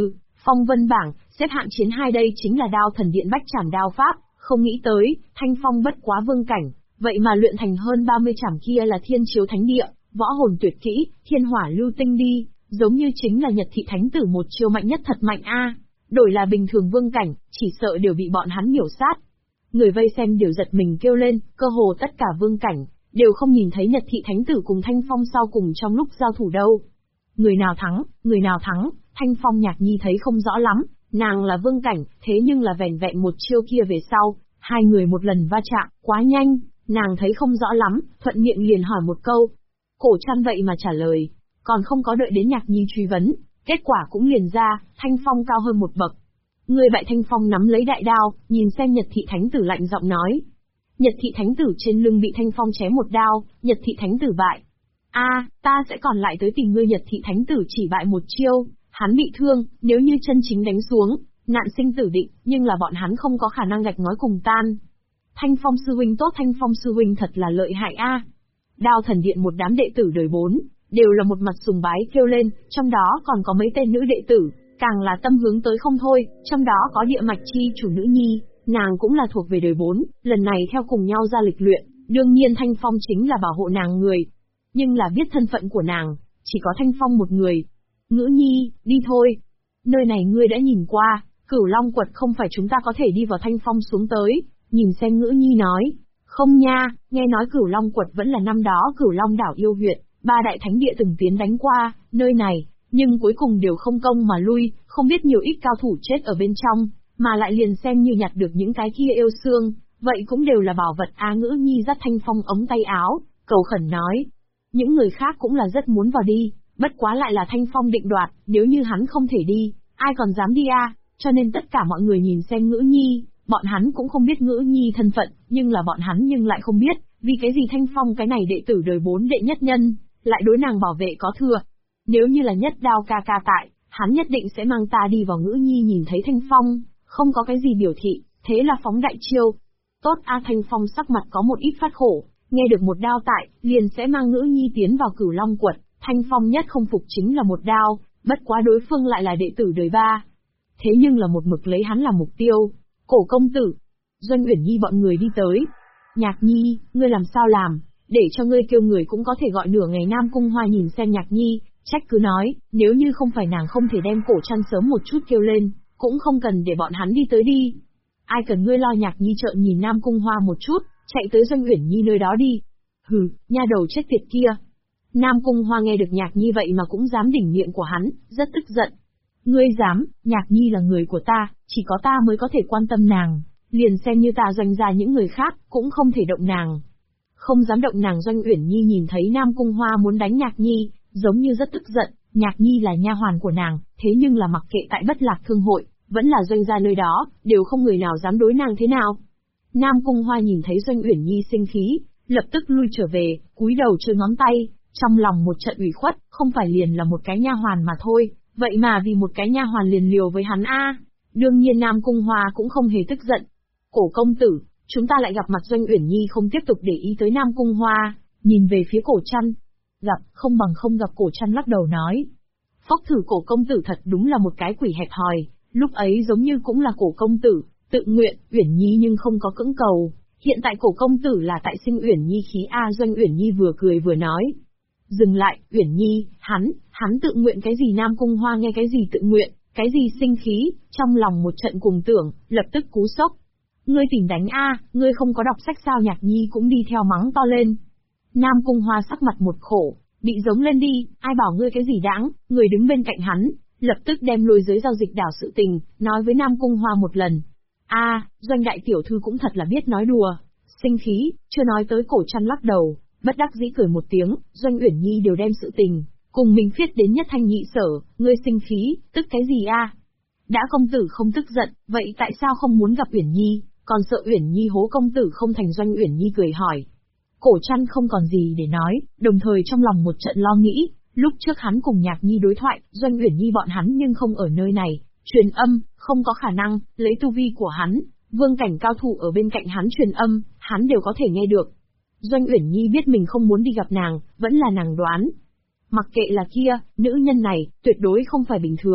A: Phong vân bảng, xếp hạng chiến 2 đây chính là Đao Thần Điện Bách Trảm đao pháp, không nghĩ tới, Thanh Phong bất quá vương cảnh, vậy mà luyện thành hơn 30 trảm kia là Thiên Chiếu Thánh Địa, võ hồn tuyệt kỹ, Thiên Hỏa Lưu Tinh đi, giống như chính là Nhật Thị Thánh Tử một chiêu mạnh nhất thật mạnh a. Đổi là bình thường vương cảnh, chỉ sợ đều bị bọn hắn miểu sát. Người vây xem đều giật mình kêu lên, cơ hồ tất cả vương cảnh đều không nhìn thấy Nhật Thị Thánh Tử cùng Thanh Phong sau cùng trong lúc giao thủ đâu. Người nào thắng, người nào thắng, Thanh Phong Nhạc Nhi thấy không rõ lắm, nàng là vương cảnh, thế nhưng là vẻn vẹn một chiêu kia về sau, hai người một lần va chạm, quá nhanh, nàng thấy không rõ lắm, thuận miệng liền hỏi một câu. Cổ Trăn vậy mà trả lời, còn không có đợi đến Nhạc Nhi truy vấn, kết quả cũng liền ra, Thanh Phong cao hơn một bậc. Người bại. Thanh Phong nắm lấy đại đao, nhìn xem Nhật Thị Thánh Tử lạnh giọng nói. Nhật Thị Thánh Tử trên lưng bị Thanh Phong chém một đao, Nhật Thị Thánh Tử bại. Ta sẽ còn lại tới tìm ngươi. Nhật Thị Thánh Tử chỉ bại một chiêu, hắn bị thương, nếu như chân chính đánh xuống, nạn sinh tử định, nhưng là bọn hắn không có khả năng gạch ngói cùng tan. Thanh Phong sư huynh tốt, Thanh Phong sư huynh thật là lợi hại a. Đao Thần Điện một đám đệ tử đời 4, đều là một mặt sùng bái kêu lên, trong đó còn có mấy tên nữ đệ tử, càng là tâm hướng tới không thôi, trong đó có Địa Mạch Chi chủ nữ nhi, nàng cũng là thuộc về đời 4, lần này theo cùng nhau ra lịch luyện, đương nhiên Thanh Phong chính là bảo hộ nàng người. Nhưng là biết thân phận của nàng, chỉ có Thanh Phong một người. Ngữ nhi, đi thôi. Nơi này ngươi đã nhìn qua, Cửu Long quật không phải chúng ta có thể đi vào. Thanh Phong xuống tới, nhìn xem Ngữ nhi nói. Không nha, nghe nói Cửu Long quật vẫn là năm đó Cửu Long đảo yêu huyệt, 3 đại thánh địa từng tiến đánh qua, nơi này, nhưng cuối cùng đều không công mà lui, không biết nhiều ít cao thủ chết ở bên trong, mà lại liền xem như nhặt được những cái kia yêu xương, vậy cũng đều là bảo vật. Ngữ nhi dắt Thanh Phong ống tay áo, cầu khẩn nói. Những người khác cũng là rất muốn vào đi, bất quá lại là Thanh Phong định đoạt, nếu như hắn không thể đi, ai còn dám đi cho nên tất cả mọi người nhìn xem Ngữ nhi, bọn hắn cũng không biết Ngữ nhi thân phận, nhưng là bọn hắn nhưng lại không biết, vì cái gì Thanh Phong cái này đệ tử đời 4 đệ nhất nhân, lại đối nàng bảo vệ có thừa. Nếu như là Nhất Đao ca ca tại, hắn nhất định sẽ mang ta đi vào. Ngữ nhi nhìn thấy Thanh Phong, không có cái gì biểu thị, thế là phóng đại chiêu. Tốt Thanh Phong sắc mặt có một ít phát khổ, nghe được một đao tại, liền sẽ mang Ngữ nhi tiến vào Cửu Long quật. Thanh Phong nhất không phục chính là một đao, bất quá đối phương lại là đệ tử đời 3. Thế nhưng là một mực lấy hắn làm mục tiêu. Cổ công tử, Doanh Uyển Nhi bọn người đi tới. Nhạc Nhi, ngươi làm sao làm, để cho ngươi kêu người cũng có thể gọi nửa ngày. Nam Cung Hoa nhìn xem Nhạc Nhi, trách cứ nói, nếu như không phải nàng không thể đem Cổ Trăn sớm một chút kêu lên, cũng không cần để bọn hắn đi tới đi. Ai cần ngươi lo. Nhạc Nhi trợn nhìn Nam Cung Hoa một chút, chạy tới Doanh Uyển Nhi nơi đó đi. Hừ, nha đầu chết tiệt kia. Nam Cung Hoa nghe được Nhạc Nhi vậy mà cũng dám đỉnh miệng của hắn, rất tức giận. Ngươi dám, Nhạc Nhi là người của ta, chỉ có ta mới có thể quan tâm nàng, liền xem như ta Doanh ra những người khác, cũng không thể động nàng. Không dám động nàng. Doanh Uyển Nhi nhìn thấy Nam Cung Hoa muốn đánh Nhạc Nhi, giống như rất tức giận. Nhạc Nhi là nha hoàn của nàng, thế nhưng là mặc kệ tại Bất Lạc Thương hội, vẫn là Doanh gia nơi đó, đều không người nào dám đối nàng thế nào. Nam Cung Hoa nhìn thấy Doanh Uyển Nhi sinh khí, lập tức lui trở về, cúi đầu chơi ngón tay, trong lòng một trận ủy khuất, không phải liền là một cái nha hoàn mà thôi, vậy mà vì một cái nha hoàn liền liều với hắn Đương nhiên Nam Cung Hoa cũng không hề tức giận. Cổ công tử, chúng ta lại gặp mặt. Doanh Uyển Nhi không tiếp tục để ý tới Nam Cung Hoa, nhìn về phía Cổ Trăn. Gặp, không bằng không gặp. Cổ Trăn lắc đầu nói. Phốc thử. Cổ công tử thật đúng là một cái quỷ hẹp hòi, lúc ấy giống như cũng là Cổ công tử tự nguyện, Uyển Nhi nhưng không có cưỡng cầu, hiện tại Cổ công tử là tại sinh Uyển Nhi khí Doanh Uyển Nhi vừa cười vừa nói. Dừng lại, Uyển Nhi, hắn tự nguyện cái gì? Nam Cung Hoa nghe cái gì tự nguyện, cái gì sinh khí, trong lòng một trận cùng tưởng, lập tức cú sốc. Ngươi tìm đánh ngươi không có đọc sách sao? Nhạc Nhi cũng đi theo mắng to lên. Nam Cung Hoa sắc mặt một khổ, bị giống lên đi, ai bảo ngươi cái gì đáng, người đứng bên cạnh hắn, lập tức đem lôi giới giao dịch đảo sự tình, nói với Nam Cung Hoa một lần. Doanh đại tiểu thư cũng thật là biết nói đùa, sinh khí, chưa nói tới. Cổ Trăn lắc đầu, bất đắc dĩ cười một tiếng. Doanh Uyển Nhi đều đem sự tình cùng mình viết đến nhất thanh nhị sở, ngươi sinh khí, tức cái gì Đã công tử không tức giận, vậy tại sao không muốn gặp Uyển Nhi, còn sợ Uyển Nhi hố công tử không thành? Doanh Uyển Nhi cười hỏi. Cổ Trăn không còn gì để nói, đồng thời trong lòng một trận lo nghĩ, lúc trước hắn cùng Nhạc Nhi đối thoại, Doanh Uyển Nhi bọn hắn nhưng không ở nơi này, truyền âm, không có khả năng, lấy tu vi của hắn, vương cảnh cao thủ ở bên cạnh hắn truyền âm, hắn đều có thể nghe được. Doanh Uyển Nhi biết mình không muốn đi gặp nàng, vẫn là nàng đoán. Mặc kệ là kia, nữ nhân này, tuyệt đối không phải bình thường,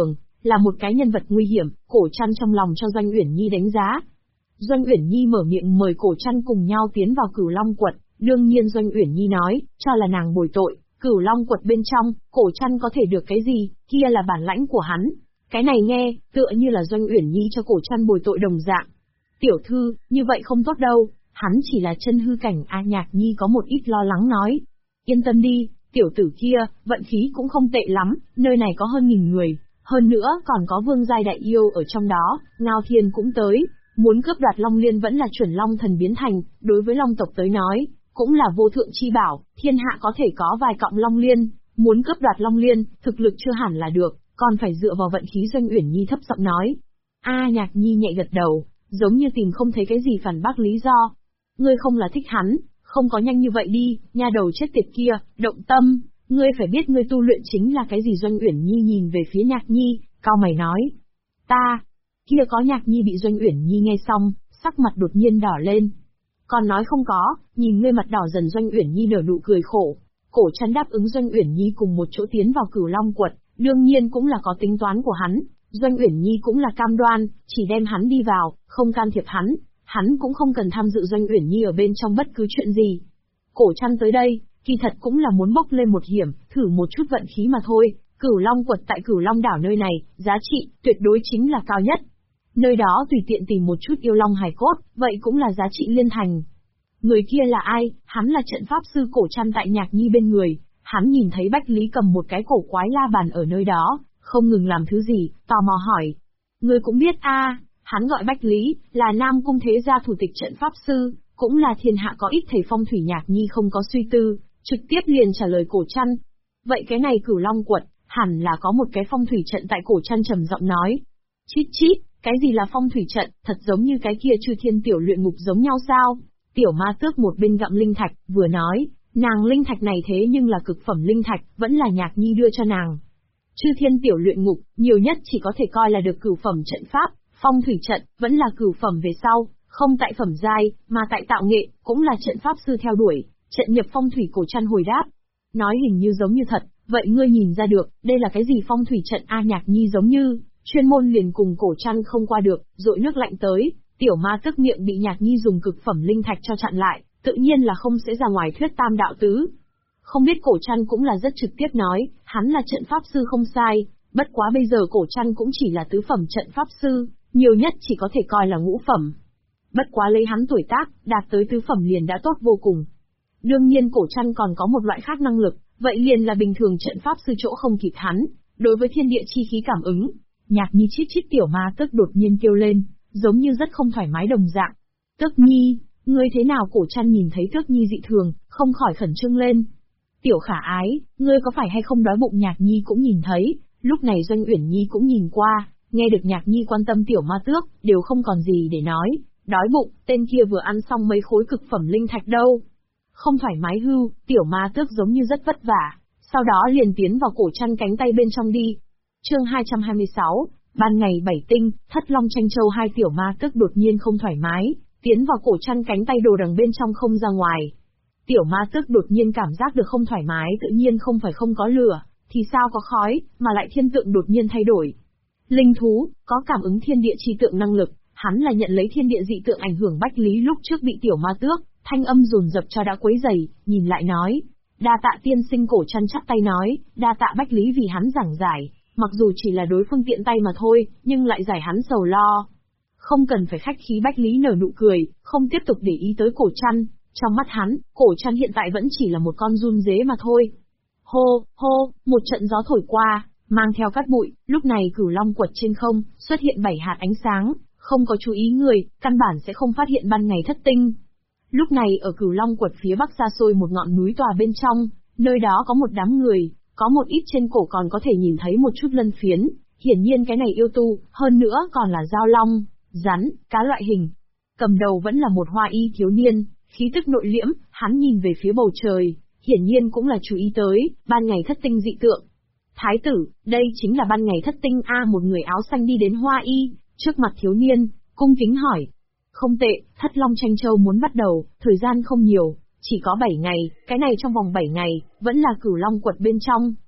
A: là một cái nhân vật nguy hiểm, Cổ Trăn trong lòng cho Doanh Uyển Nhi đánh giá. Doanh Uyển Nhi mở miệng mời Cổ Trăn cùng nhau tiến vào Cửu Long quật, đương nhiên Doanh Uyển Nhi nói, cho là nàng bồi tội, Cửu Long quật bên trong, Cổ Trăn có thể được cái gì, kia là bản lãnh của hắn. Cái này nghe, tựa như là Doanh Uyển Nhi cho Cổ Trăn bồi tội đồng dạng. Tiểu thư, như vậy không tốt đâu, hắn chỉ là chân hư cảnh. A Nhạc Nhi có một ít lo lắng nói. Yên tâm đi, tiểu tử kia, vận khí cũng không tệ lắm, nơi này có hơn 1000 người, hơn nữa còn có vương giai đại yêu ở trong đó, Ngao Thiên cũng tới, muốn cướp đoạt Long Liên vẫn là chuẩn Long thần biến thành, đối với Long tộc tới nói, cũng là vô thượng chi bảo, thiên hạ có thể có vài cọng Long Liên, muốn cướp đoạt Long Liên, thực lực chưa hẳn là được, còn phải dựa vào vận khí. Doanh Uyển Nhi thấp giọng nói. A Nhạc Nhi nhẹ gật đầu, giống như tìm không thấy cái gì phản bác lý do. Ngươi không là thích hắn, không có nhanh như vậy đi, nha đầu chết tiệt kia, động tâm, ngươi phải biết ngươi tu luyện chính là cái gì. Doanh Uyển Nhi nhìn về phía Nhạc Nhi, cau mày nói. Ta, kia có. Nhạc Nhi bị Doanh Uyển Nhi nghe xong, sắc mặt đột nhiên đỏ lên. Còn nói không có, nhìn ngươi mặt đỏ dần. Doanh Uyển Nhi nở nụ cười khổ. Cổ Trăn đáp ứng Doanh Uyển Nhi cùng một chỗ tiến vào Cửu Long quật, đương nhiên cũng là có tính toán của hắn. Doanh Uyển Nhi cũng là cam đoan, chỉ đem hắn đi vào, không can thiệp hắn cũng không cần tham dự Doanh Uyển Nhi ở bên trong bất cứ chuyện gì. Cổ Trăn tới đây, kỳ thật cũng là muốn bốc lên một hiểm, thử một chút vận khí mà thôi. Cửu Long quật tại Cửu Long đảo nơi này, giá trị tuyệt đối chính là cao nhất. Nơi đó tùy tiện tìm một chút yêu long hài cốt, vậy cũng là giá trị liên thành. Người kia là ai? Hắn là trận pháp sư. Cổ Trăn tại Nhạc Nhi bên người, hắn nhìn thấy Bách Lý cầm một cái cổ quái la bàn ở nơi đó, không ngừng làm thứ gì, tò mò hỏi. Ngươi cũng biết a? Hắn gọi Bách Lý, là Nam Cung Thế gia thủ tịch trận pháp sư, cũng là thiên hạ có ít thầy phong thủy. Nhạc Nhi không có suy tư, trực tiếp liền trả lời Cổ Trăn. Vậy cái này Cửu Long quật, hẳn là có một cái phong thủy trận tại. Cổ Trăn trầm giọng nói. Chít chít, cái gì là phong thủy trận, thật giống như cái kia Chư Thiên Tiểu Luyện Ngục giống nhau sao? Tiểu Ma Tước một bên gặm linh thạch, vừa nói, nàng linh thạch này thế nhưng là cực phẩm linh thạch, vẫn là Nhạc Nhi đưa cho nàng. Chư Thiên Tiểu Luyện Ngục, nhiều nhất chỉ có thể coi là được cửu phẩm trận pháp, phong thủy trận, vẫn là cửu phẩm về sau, không tại phẩm giai, mà tại tạo nghệ, cũng là trận pháp sư theo đuổi, trận nhập phong thủy. Cổ Trăn hồi đáp. Nói hình như giống như thật, vậy ngươi nhìn ra được, đây là cái gì phong thủy trận? A Nhạc Nhi giống như, chuyên môn liền cùng Cổ Trăn không qua được, dội nước lạnh tới, Tiểu Ma Tước miệng bị Nhạc Nhi dùng cực phẩm linh thạch cho chặn lại, tự nhiên là không sẽ ra ngoài thuyết tam đạo tứ. Không biết. Cổ Trăn cũng là rất trực tiếp nói, hắn là trận pháp sư không sai, bất quá bây giờ Cổ Trăn cũng chỉ là tứ phẩm trận pháp sư, nhiều nhất chỉ có thể coi là ngũ phẩm. Bất quá lấy hắn tuổi tác, đạt tới tứ phẩm liền đã tốt vô cùng. Đương nhiên Cổ Trăn còn có một loại khác năng lực, vậy liền là bình thường trận pháp sư chỗ không kịp hắn, đối với thiên địa chi khí cảm ứng. Nhạc Nhi chít chít. Tiểu Ma Tước đột nhiên kêu lên, giống như rất không thoải mái đồng dạng. Tước Nhi, ngươi thế nào? Cổ Trăn nhìn thấy Tước Nhi dị thường, không khỏi khẩn trương lên. Tiểu khả ái, ngươi có phải hay không đói bụng? Nhạc Nhi cũng nhìn thấy, lúc này Doanh Uyển Nhi cũng nhìn qua, nghe được Nhạc Nhi quan tâm Tiểu Ma Tước, đều không còn gì để nói. Đói bụng, tên kia vừa ăn xong mấy khối cực phẩm linh thạch đâu. Không thoải mái hưu. Tiểu Ma Tước giống như rất vất vả, sau đó liền tiến vào Cổ Trăn cánh tay bên trong đi. Chương 226, ban ngày 7 tinh, Thất Long tranh châu. Hai Tiểu Ma Tước đột nhiên không thoải mái, tiến vào Cổ Trăn cánh tay đồ đằng bên trong không ra ngoài. Tiểu Ma Tước đột nhiên cảm giác được không thoải mái, tự nhiên không phải không có lửa, thì sao có khói, mà lại thiên tượng đột nhiên thay đổi. Linh thú, có cảm ứng thiên địa chi tượng năng lực, hắn là nhận lấy thiên địa dị tượng ảnh hưởng. Bách Lý lúc trước bị Tiểu Ma Tước, thanh âm dồn dập cho đã quấy rầy, nhìn lại nói. Đa tạ tiên sinh. Cổ Trăn chắp tay nói, đa tạ Bách Lý vì hắn giảng giải, mặc dù chỉ là đối phương tiện tay mà thôi, nhưng lại giải hắn sầu lo. Không cần phải khách khí. Bách Lý nở nụ cười, không tiếp tục để ý tới Cổ Trăn. Trong mắt hắn, Cổ Trăn hiện tại vẫn chỉ là một con giun dế mà thôi. Hô, hô, một trận gió thổi qua, mang theo cát bụi, lúc này Cửu Long quật trên không, xuất hiện 7 hạt ánh sáng, không có chú ý người, căn bản sẽ không phát hiện ban ngày thất tinh. Lúc này ở Cửu Long quật phía bắc xa xôi một ngọn núi tòa bên trong, nơi đó có một đám người, có một ít trên cổ còn có thể nhìn thấy một chút lân phiến, hiển nhiên cái này yêu tu, hơn nữa còn là dao long, rắn, cá loại hình. Cầm đầu vẫn là một hoa y thiếu niên, khí tức nội liễm, hắn nhìn về phía bầu trời, hiển nhiên cũng là chú ý tới, ban ngày thất tinh dị tượng. Thái tử, đây chính là ban ngày thất tinh a? Một người áo xanh đi đến hoa y, trước mặt thiếu niên, cung kính hỏi. Không tệ, Thất Long tranh châu muốn bắt đầu, thời gian không nhiều, chỉ có 7 ngày, cái này trong vòng 7 ngày, vẫn là Cửu Long quật bên trong,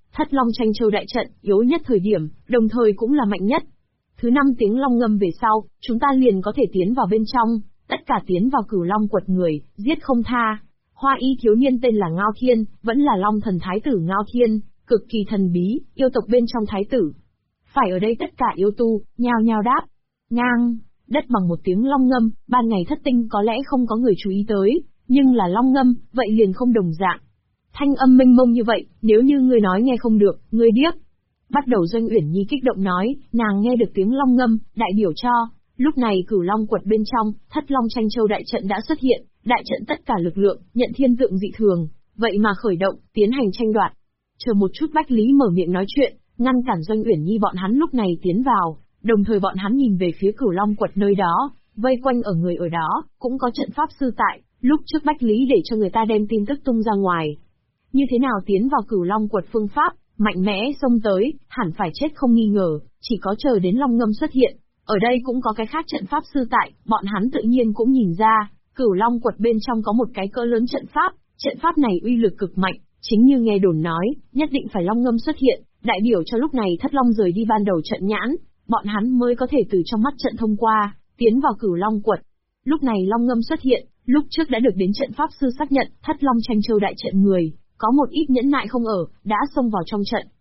A: Thất Long Tranh Châu đại trận, yếu nhất thời điểm, đồng thời cũng là mạnh nhất. Thứ 5 tiếng long ngâm về sau, chúng ta liền có thể tiến vào bên trong, tất cả tiến vào Cửu Long quật người, giết không tha. Hoa y thiếu niên tên là Ngao Thiên, vẫn là Long thần thái tử Ngao Thiên, cực kỳ thần bí, yêu tộc bên trong thái tử. Phải ở đây tất cả yêu tu, nhao nhao đáp. Ngang, đất bằng một tiếng long ngâm, ban ngày thất tinh có lẽ không có người chú ý tới, nhưng là long ngâm, vậy liền không đồng dạng. Thanh âm mênh mông như vậy, nếu như ngươi nói nghe không được, ngươi điếc. Bắt đầu Doanh Uyển Nhi kích động nói, nàng nghe được tiếng long ngâm, đại biểu cho. Lúc này Cửu Long quật bên trong, Thất Long Tranh Châu đại trận đã xuất hiện, đại trận tất cả lực lượng, nhận thiên tượng dị thường, vậy mà khởi động, tiến hành tranh đoạt. Chờ một chút Bách Lý mở miệng nói chuyện, ngăn cản Doanh Uyển Nhi bọn hắn lúc này tiến vào, đồng thời bọn hắn nhìn về phía Cửu Long quật nơi đó, vây quanh ở người ở đó, cũng có trận pháp sư tại, lúc trước Bách Lý để cho người ta đem tin tức tung ra ngoài. Như thế nào tiến vào Cửu Long quật phương pháp, mạnh mẽ xông tới, hẳn phải chết không nghi ngờ, chỉ có chờ đến long ngâm xuất hiện. Ở đây cũng có cái khác trận pháp sư tại, bọn hắn tự nhiên cũng nhìn ra, Cửu Long quật bên trong có một cái cỡ lớn trận pháp này uy lực cực mạnh, chính như nghe đồn nói, nhất định phải long ngâm xuất hiện, đại biểu cho lúc này Thất Long rời đi ban đầu trận nhãn, bọn hắn mới có thể từ trong mắt trận thông qua, tiến vào Cửu Long quật. Lúc này long ngâm xuất hiện, lúc trước đã được đến trận pháp sư xác nhận, Thất Long Tranh Châu đại trận người, có một ít nhẫn nại không ở, đã xông vào trong trận.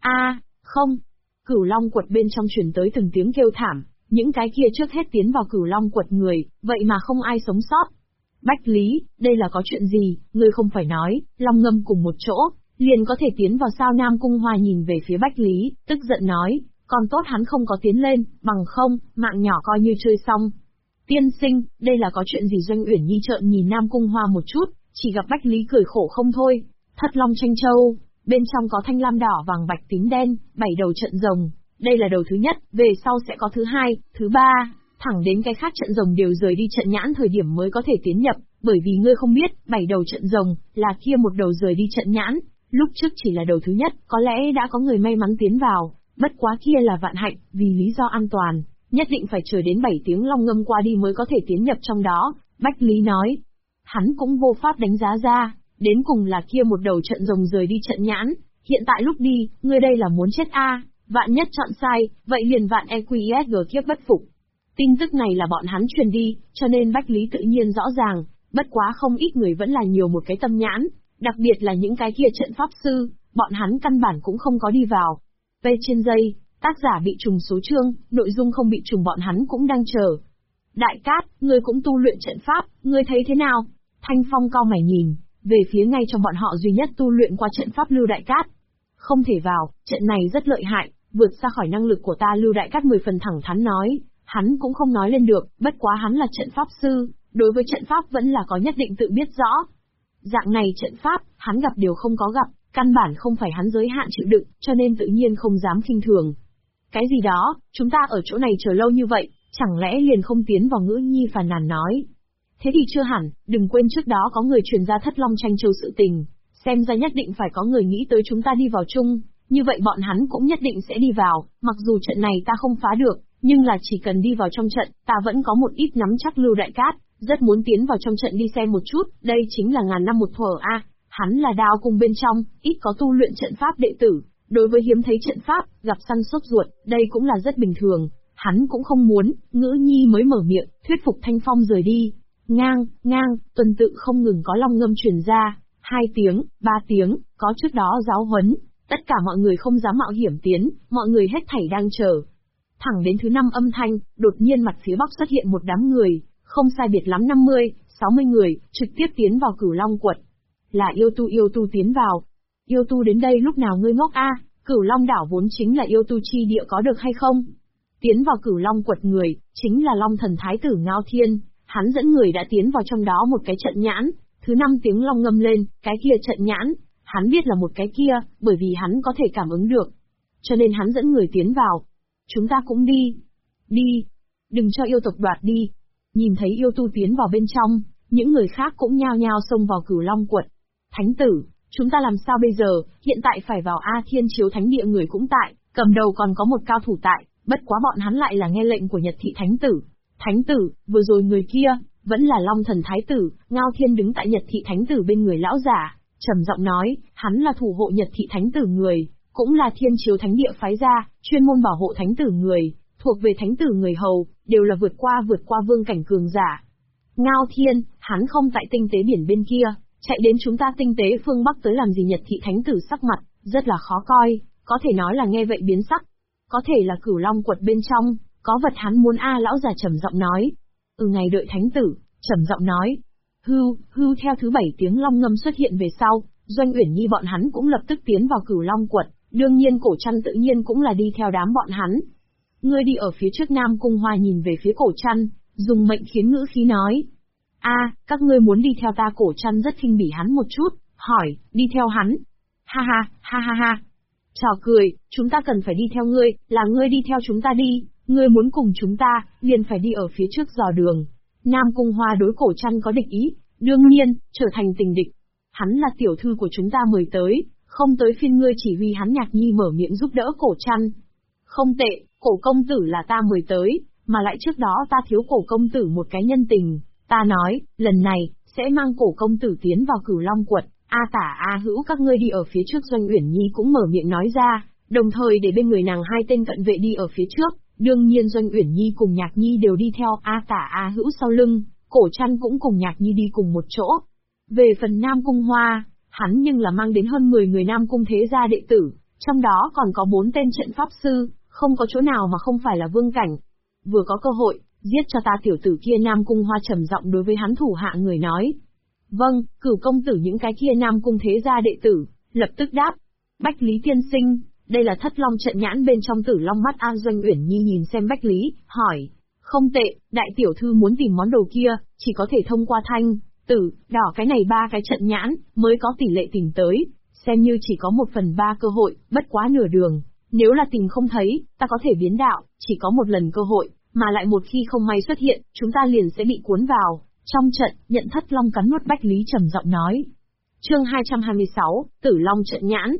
A: Không! Cửu Long quật bên trong truyền tới từng tiếng kêu thảm, những cái kia trước hết tiến vào Cửu Long quật người, vậy mà không ai sống sót. Bách Lý, đây là có chuyện gì, ngươi không phải nói, long ngâm cùng một chỗ, liền có thể tiến vào sao? Nam Cung Hoa nhìn về phía Bách Lý, tức giận nói, còn tốt hắn không có tiến lên, bằng không, mạng nhỏ coi như chơi xong. Tiên sinh, đây là có chuyện gì? Doanh Uyển Nhi trợn nhìn Nam Cung Hoa một chút, chỉ gặp Bách Lý cười khổ không thôi. Thất Long Tranh Châu, bên trong có thanh lam đỏ vàng bạch tím đen, 7 đầu trận rồng, đây là đầu thứ nhất, về sau sẽ có thứ 2, thứ 3, thẳng đến cái khác trận rồng đều rời đi trận nhãn thời điểm mới có thể tiến nhập, bởi vì ngươi không biết, 7 đầu trận rồng, là kia một đầu rời đi trận nhãn, lúc trước chỉ là đầu thứ nhất, có lẽ đã có người may mắn tiến vào, bất quá kia là vạn hạnh, vì lý do an toàn, nhất định phải chờ đến 7 tiếng long ngâm qua đi mới có thể tiến nhập trong đó, Bách Lý nói. Hắn cũng vô pháp đánh giá ra, đến cùng là kia một đầu trận rồng rời đi trận nhãn, hiện tại lúc đi, ngươi đây là muốn chết vạn nhất chọn sai, vậy liền vạn EQSG kiếp bất phục. Tin tức này là bọn hắn truyền đi, cho nên Bách Lý tự nhiên rõ ràng, bất quá không ít người vẫn là nhiều một cái tâm nhãn, đặc biệt là những cái kia trận pháp sư, bọn hắn căn bản cũng không có đi vào. Trên dây, tác giả bị trùng số chương, nội dung không bị trùng bọn hắn cũng đang chờ. Đại Cát, ngươi cũng tu luyện trận pháp, ngươi thấy thế nào? Thanh Phong cau mày nhìn, về phía ngay trong bọn họ duy nhất tu luyện qua trận pháp Lưu Đại Cát. Không thể vào, trận này rất lợi hại, vượt xa khỏi năng lực của ta. Lưu Đại Cát 10 phần thẳng thắn nói, hắn cũng không nói lên được, bất quá hắn là trận pháp sư, đối với trận pháp vẫn là có nhất định tự biết rõ. Dạng này trận pháp, hắn gặp điều không có gặp, căn bản không phải hắn giới hạn chịu đựng, cho nên tự nhiên không dám khinh thường. Cái gì đó, chúng ta ở chỗ này chờ lâu như vậy, chẳng lẽ liền không tiến vào? Ngữ Nhi phàn nàn nói. Thế thì chưa hẳn, đừng quên trước đó có người truyền ra Thất Long Tranh Châu sự tình, xem ra nhất định phải có người nghĩ tới chúng ta đi vào chung, như vậy bọn hắn cũng nhất định sẽ đi vào, mặc dù trận này ta không phá được, nhưng là chỉ cần đi vào trong trận, ta vẫn có một ít nắm chắc. Lưu Đại Cát, rất muốn tiến vào trong trận đi xem một chút, đây chính là ngàn năm một thuở hắn là Đao Cung bên trong, ít có tu luyện trận pháp đệ tử, đối với hiếm thấy trận pháp, gặp săn sốt ruột, đây cũng là rất bình thường, hắn cũng không muốn. Ngữ Nhi mới mở miệng, thuyết phục Thanh Phong rời đi. Ngang, tuần tự không ngừng có long ngâm truyền ra, 2 tiếng, 3 tiếng, có trước đó giáo huấn, tất cả mọi người không dám mạo hiểm tiến, mọi người hết thảy đang chờ. Thẳng đến thứ 5 âm thanh, đột nhiên mặt phía bắc xuất hiện một đám người, không sai biệt lắm 50, 60 người, trực tiếp tiến vào Cửu Long quật. Là yêu tu tiến vào. Yêu tu đến đây lúc nào ngươi ngốc Cửu Long đảo vốn chính là yêu tu chi địa có được hay không? Tiến vào Cửu Long quật người, chính là Long thần thái tử Ngao Thiên. Hắn dẫn người đã tiến vào trong đó một cái trận nhãn, thứ 5 tiếng long ngâm lên, cái kia trận nhãn, hắn biết là một cái kia, bởi vì hắn có thể cảm ứng được. Cho nên hắn dẫn người tiến vào. Chúng ta cũng đi. Đi. Đừng cho yêu tộc đoạt đi. Nhìn thấy yêu tu tiến vào bên trong, những người khác cũng nhao nhao xông vào Cửu Long quật. Thánh tử, chúng ta làm sao bây giờ, hiện tại phải vào Thiên Chiếu Thánh Địa người cũng tại, cầm đầu còn có một cao thủ tại, bất quá bọn hắn lại là nghe lệnh của Nhật Thị Thánh tử. Thánh tử, vừa rồi người kia, vẫn là Long thần thái tử. Ngao Thiên đứng tại Nhật Thị Thánh tử bên người lão giả, trầm giọng nói, hắn là thủ hộ Nhật Thị Thánh tử người, cũng là Thiên Chiếu Thánh Địa phái ra, chuyên môn bảo hộ thánh tử người, thuộc về thánh tử người hầu, đều là vượt qua vương cảnh cường giả. Ngao Thiên, hắn không tại tinh tế biển bên kia, chạy đến chúng ta tinh tế phương Bắc tới làm gì? Nhật thị thánh tử sắc mặt rất là khó coi, có thể nói là nghe vậy biến sắc. Có thể là Cửu Long quật bên trong có vật hắn muốn a. Lão già trầm giọng nói. Ngày đợi thánh tử, trầm giọng nói. Hưu theo thứ 7 tiếng long ngâm xuất hiện về sau, Doanh Uyển Nhi bọn hắn cũng lập tức tiến vào Cửu Long quật, đương nhiên Cổ Trăn tự nhiên cũng là đi theo đám bọn hắn. Ngươi đi ở phía trước. Nam Cung Hoa nhìn về phía Cổ Trăn, dùng mệnh khiến ngữ khí nói. Các ngươi muốn đi theo ta? Cổ Trăn rất khinh bỉ hắn một chút, hỏi, đi theo hắn? Ha. Trò cười, chúng ta cần phải đi theo ngươi, là ngươi đi theo chúng ta đi, ngươi muốn cùng chúng ta, liền phải đi ở phía trước dò đường. Nam Cung Hoa đối Cổ Trăn có địch ý, đương nhiên, trở thành tình địch. Hắn là tiểu thư của chúng ta mời tới, không tới phiên ngươi chỉ huy hắn. Nhạc Nhi mở miệng giúp đỡ Cổ Trăn. Không tệ, Cổ công tử là ta mời tới, mà lại trước đó ta thiếu Cổ công tử một cái nhân tình, ta nói, lần này, sẽ mang Cổ công tử tiến vào Cửu Long quật. Tả Hữu các ngươi đi ở phía trước. Doanh Uyển Nhi cũng mở miệng nói ra, đồng thời để bên người nàng 2 tên cận vệ đi ở phía trước, đương nhiên Doanh Uyển Nhi cùng Nhạc Nhi đều đi theo Tả Hữu sau lưng, Cổ Trăn cũng cùng Nhạc Nhi đi cùng một chỗ. Về phần Nam Cung Hoa, hắn nhưng là mang đến hơn 10 người Nam Cung thế gia đệ tử, trong đó còn có 4 tên trận pháp sư, không có chỗ nào mà không phải là vương cảnh. Vừa có cơ hội, giết cho ta tiểu tử kia. Nam Cung Hoa trầm giọng đối với hắn thủ hạ người nói. Vâng, Cửu công tử. Những cái kia Nam Cung thế gia đệ tử lập tức đáp. Bách Lý tiên sinh, đây là Thất Long trận nhãn bên trong Tử Long mắt. Doanh Uyển Nhi nhìn xem Bách Lý, hỏi. Không tệ, đại tiểu thư muốn tìm món đồ kia, chỉ có thể thông qua thanh tử đỏ cái này 3 cái trận nhãn mới có tỷ lệ tìm tới, xem như chỉ có 1/3 cơ hội, bất quá nửa đường. Nếu là tìm không thấy, ta có thể biến đạo, chỉ có một lần cơ hội, mà lại một khi không may xuất hiện, chúng ta liền sẽ bị cuốn vào trong trận. Nhận Thất Long cắn nuốt. Bách Lý trầm giọng nói. Chương 226, Tử Long trận nhãn.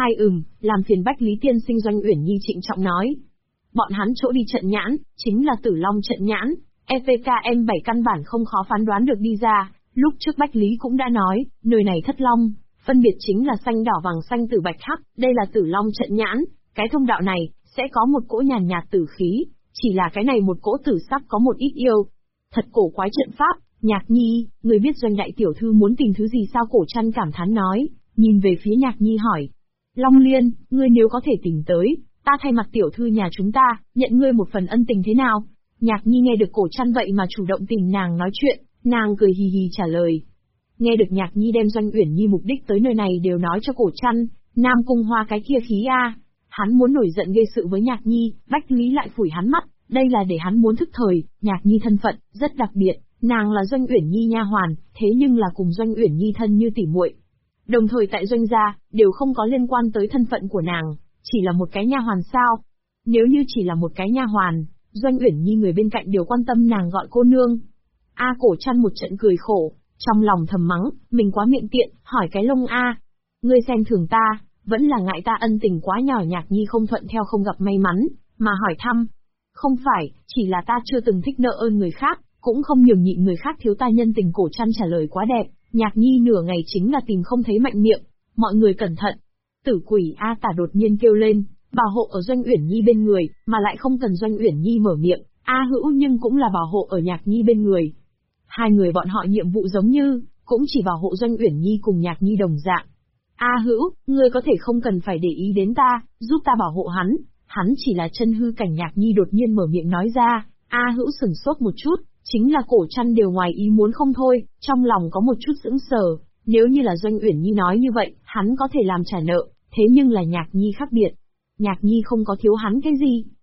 A: Làm phiền Bách Lý tiên sinh. Doanh Uyển Nhi trịnh trọng nói. Bọn hắn chỗ đi trận nhãn, chính là Tử Long trận nhãn, EVKM 7 căn bản không khó phán đoán được đi ra. Lúc trước Bách Lý cũng đã nói, nơi này Thất Long, phân biệt chính là xanh đỏ vàng xanh tử bạch hắc, đây là Tử Long trận nhãn, cái thông đạo này, sẽ có một cỗ nhàn nhạt tử khí, chỉ là cái này một cỗ tử sắc có một ít yêu. Thật cổ quái trận pháp. Nhạc Nhi, người biết Doanh đại tiểu thư muốn tìm thứ gì sao? Cổ Trăn cảm thán nói, nhìn về phía Nhạc Nhi hỏi. Long Liên, ngươi nếu có thể tìm tới, ta thay mặt tiểu thư nhà chúng ta, nhận ngươi một phần ân tình thế nào? Nhạc Nhi nghe được Cổ Trăn vậy mà chủ động tìm nàng nói chuyện, nàng cười hì hì trả lời. Nghe được Nhạc Nhi đem Doanh Uyển Nhi mục đích tới nơi này đều nói cho Cổ Trăn, Nam Cung Hoa cái kia khí hắn muốn nổi giận gây sự với Nhạc Nhi. Bách Lý lại phủi hắn mắt, đây là để hắn muốn thức thời. Nhạc Nhi thân phận rất đặc biệt, nàng là Doanh Uyển Nhi nha hoàn, thế nhưng là cùng Doanh Uyển Nhi thân như tỉ muội. Đồng thời tại Doanh gia, đều không có liên quan tới thân phận của nàng, chỉ là một cái nha hoàn sao? Nếu như chỉ là một cái nha hoàn, Doanh Uyển Nhi người bên cạnh đều quan tâm nàng gọi cô nương. Cổ Trăn một trận cười khổ, trong lòng thầm mắng, mình quá miệng tiện, hỏi cái lông ngươi xem thường ta, vẫn là ngại ta ân tình quá nhỏ. Nhạc Nhi không thuận theo không gặp may mắn, mà hỏi thăm. Không phải, chỉ là ta chưa từng thích nợ ơn người khác, cũng không nhường nhịn người khác thiếu ta nhân tình. Cổ Trăn trả lời quá đẹp, Nhạc Nhi nửa ngày chính là tìm không thấy mạnh miệng. Mọi người cẩn thận. Tử quỷ Tả đột nhiên kêu lên, bảo hộ ở Doanh Uyển Nhi bên người, mà lại không cần Doanh Uyển Nhi mở miệng, Hữu nhưng cũng là bảo hộ ở Nhạc Nhi bên người. 2 người bọn họ nhiệm vụ giống như, cũng chỉ bảo hộ Doanh Uyển Nhi cùng Nhạc Nhi đồng dạng. Hữu, ngươi có thể không cần phải để ý đến ta, giúp ta bảo hộ hắn. Hắn chỉ là chân hư cảnh. Nhạc Nhi đột nhiên mở miệng nói ra. Hữu sửng sốt một chút, chính là Cổ Trăn đều ngoài ý muốn không thôi, trong lòng có một chút sững sờ. Nếu như là Doanh Uyển Nhi nói như vậy, hắn có thể làm trả nợ, thế nhưng là Nhạc Nhi khác biệt. Nhạc Nhi không có thiếu hắn cái gì,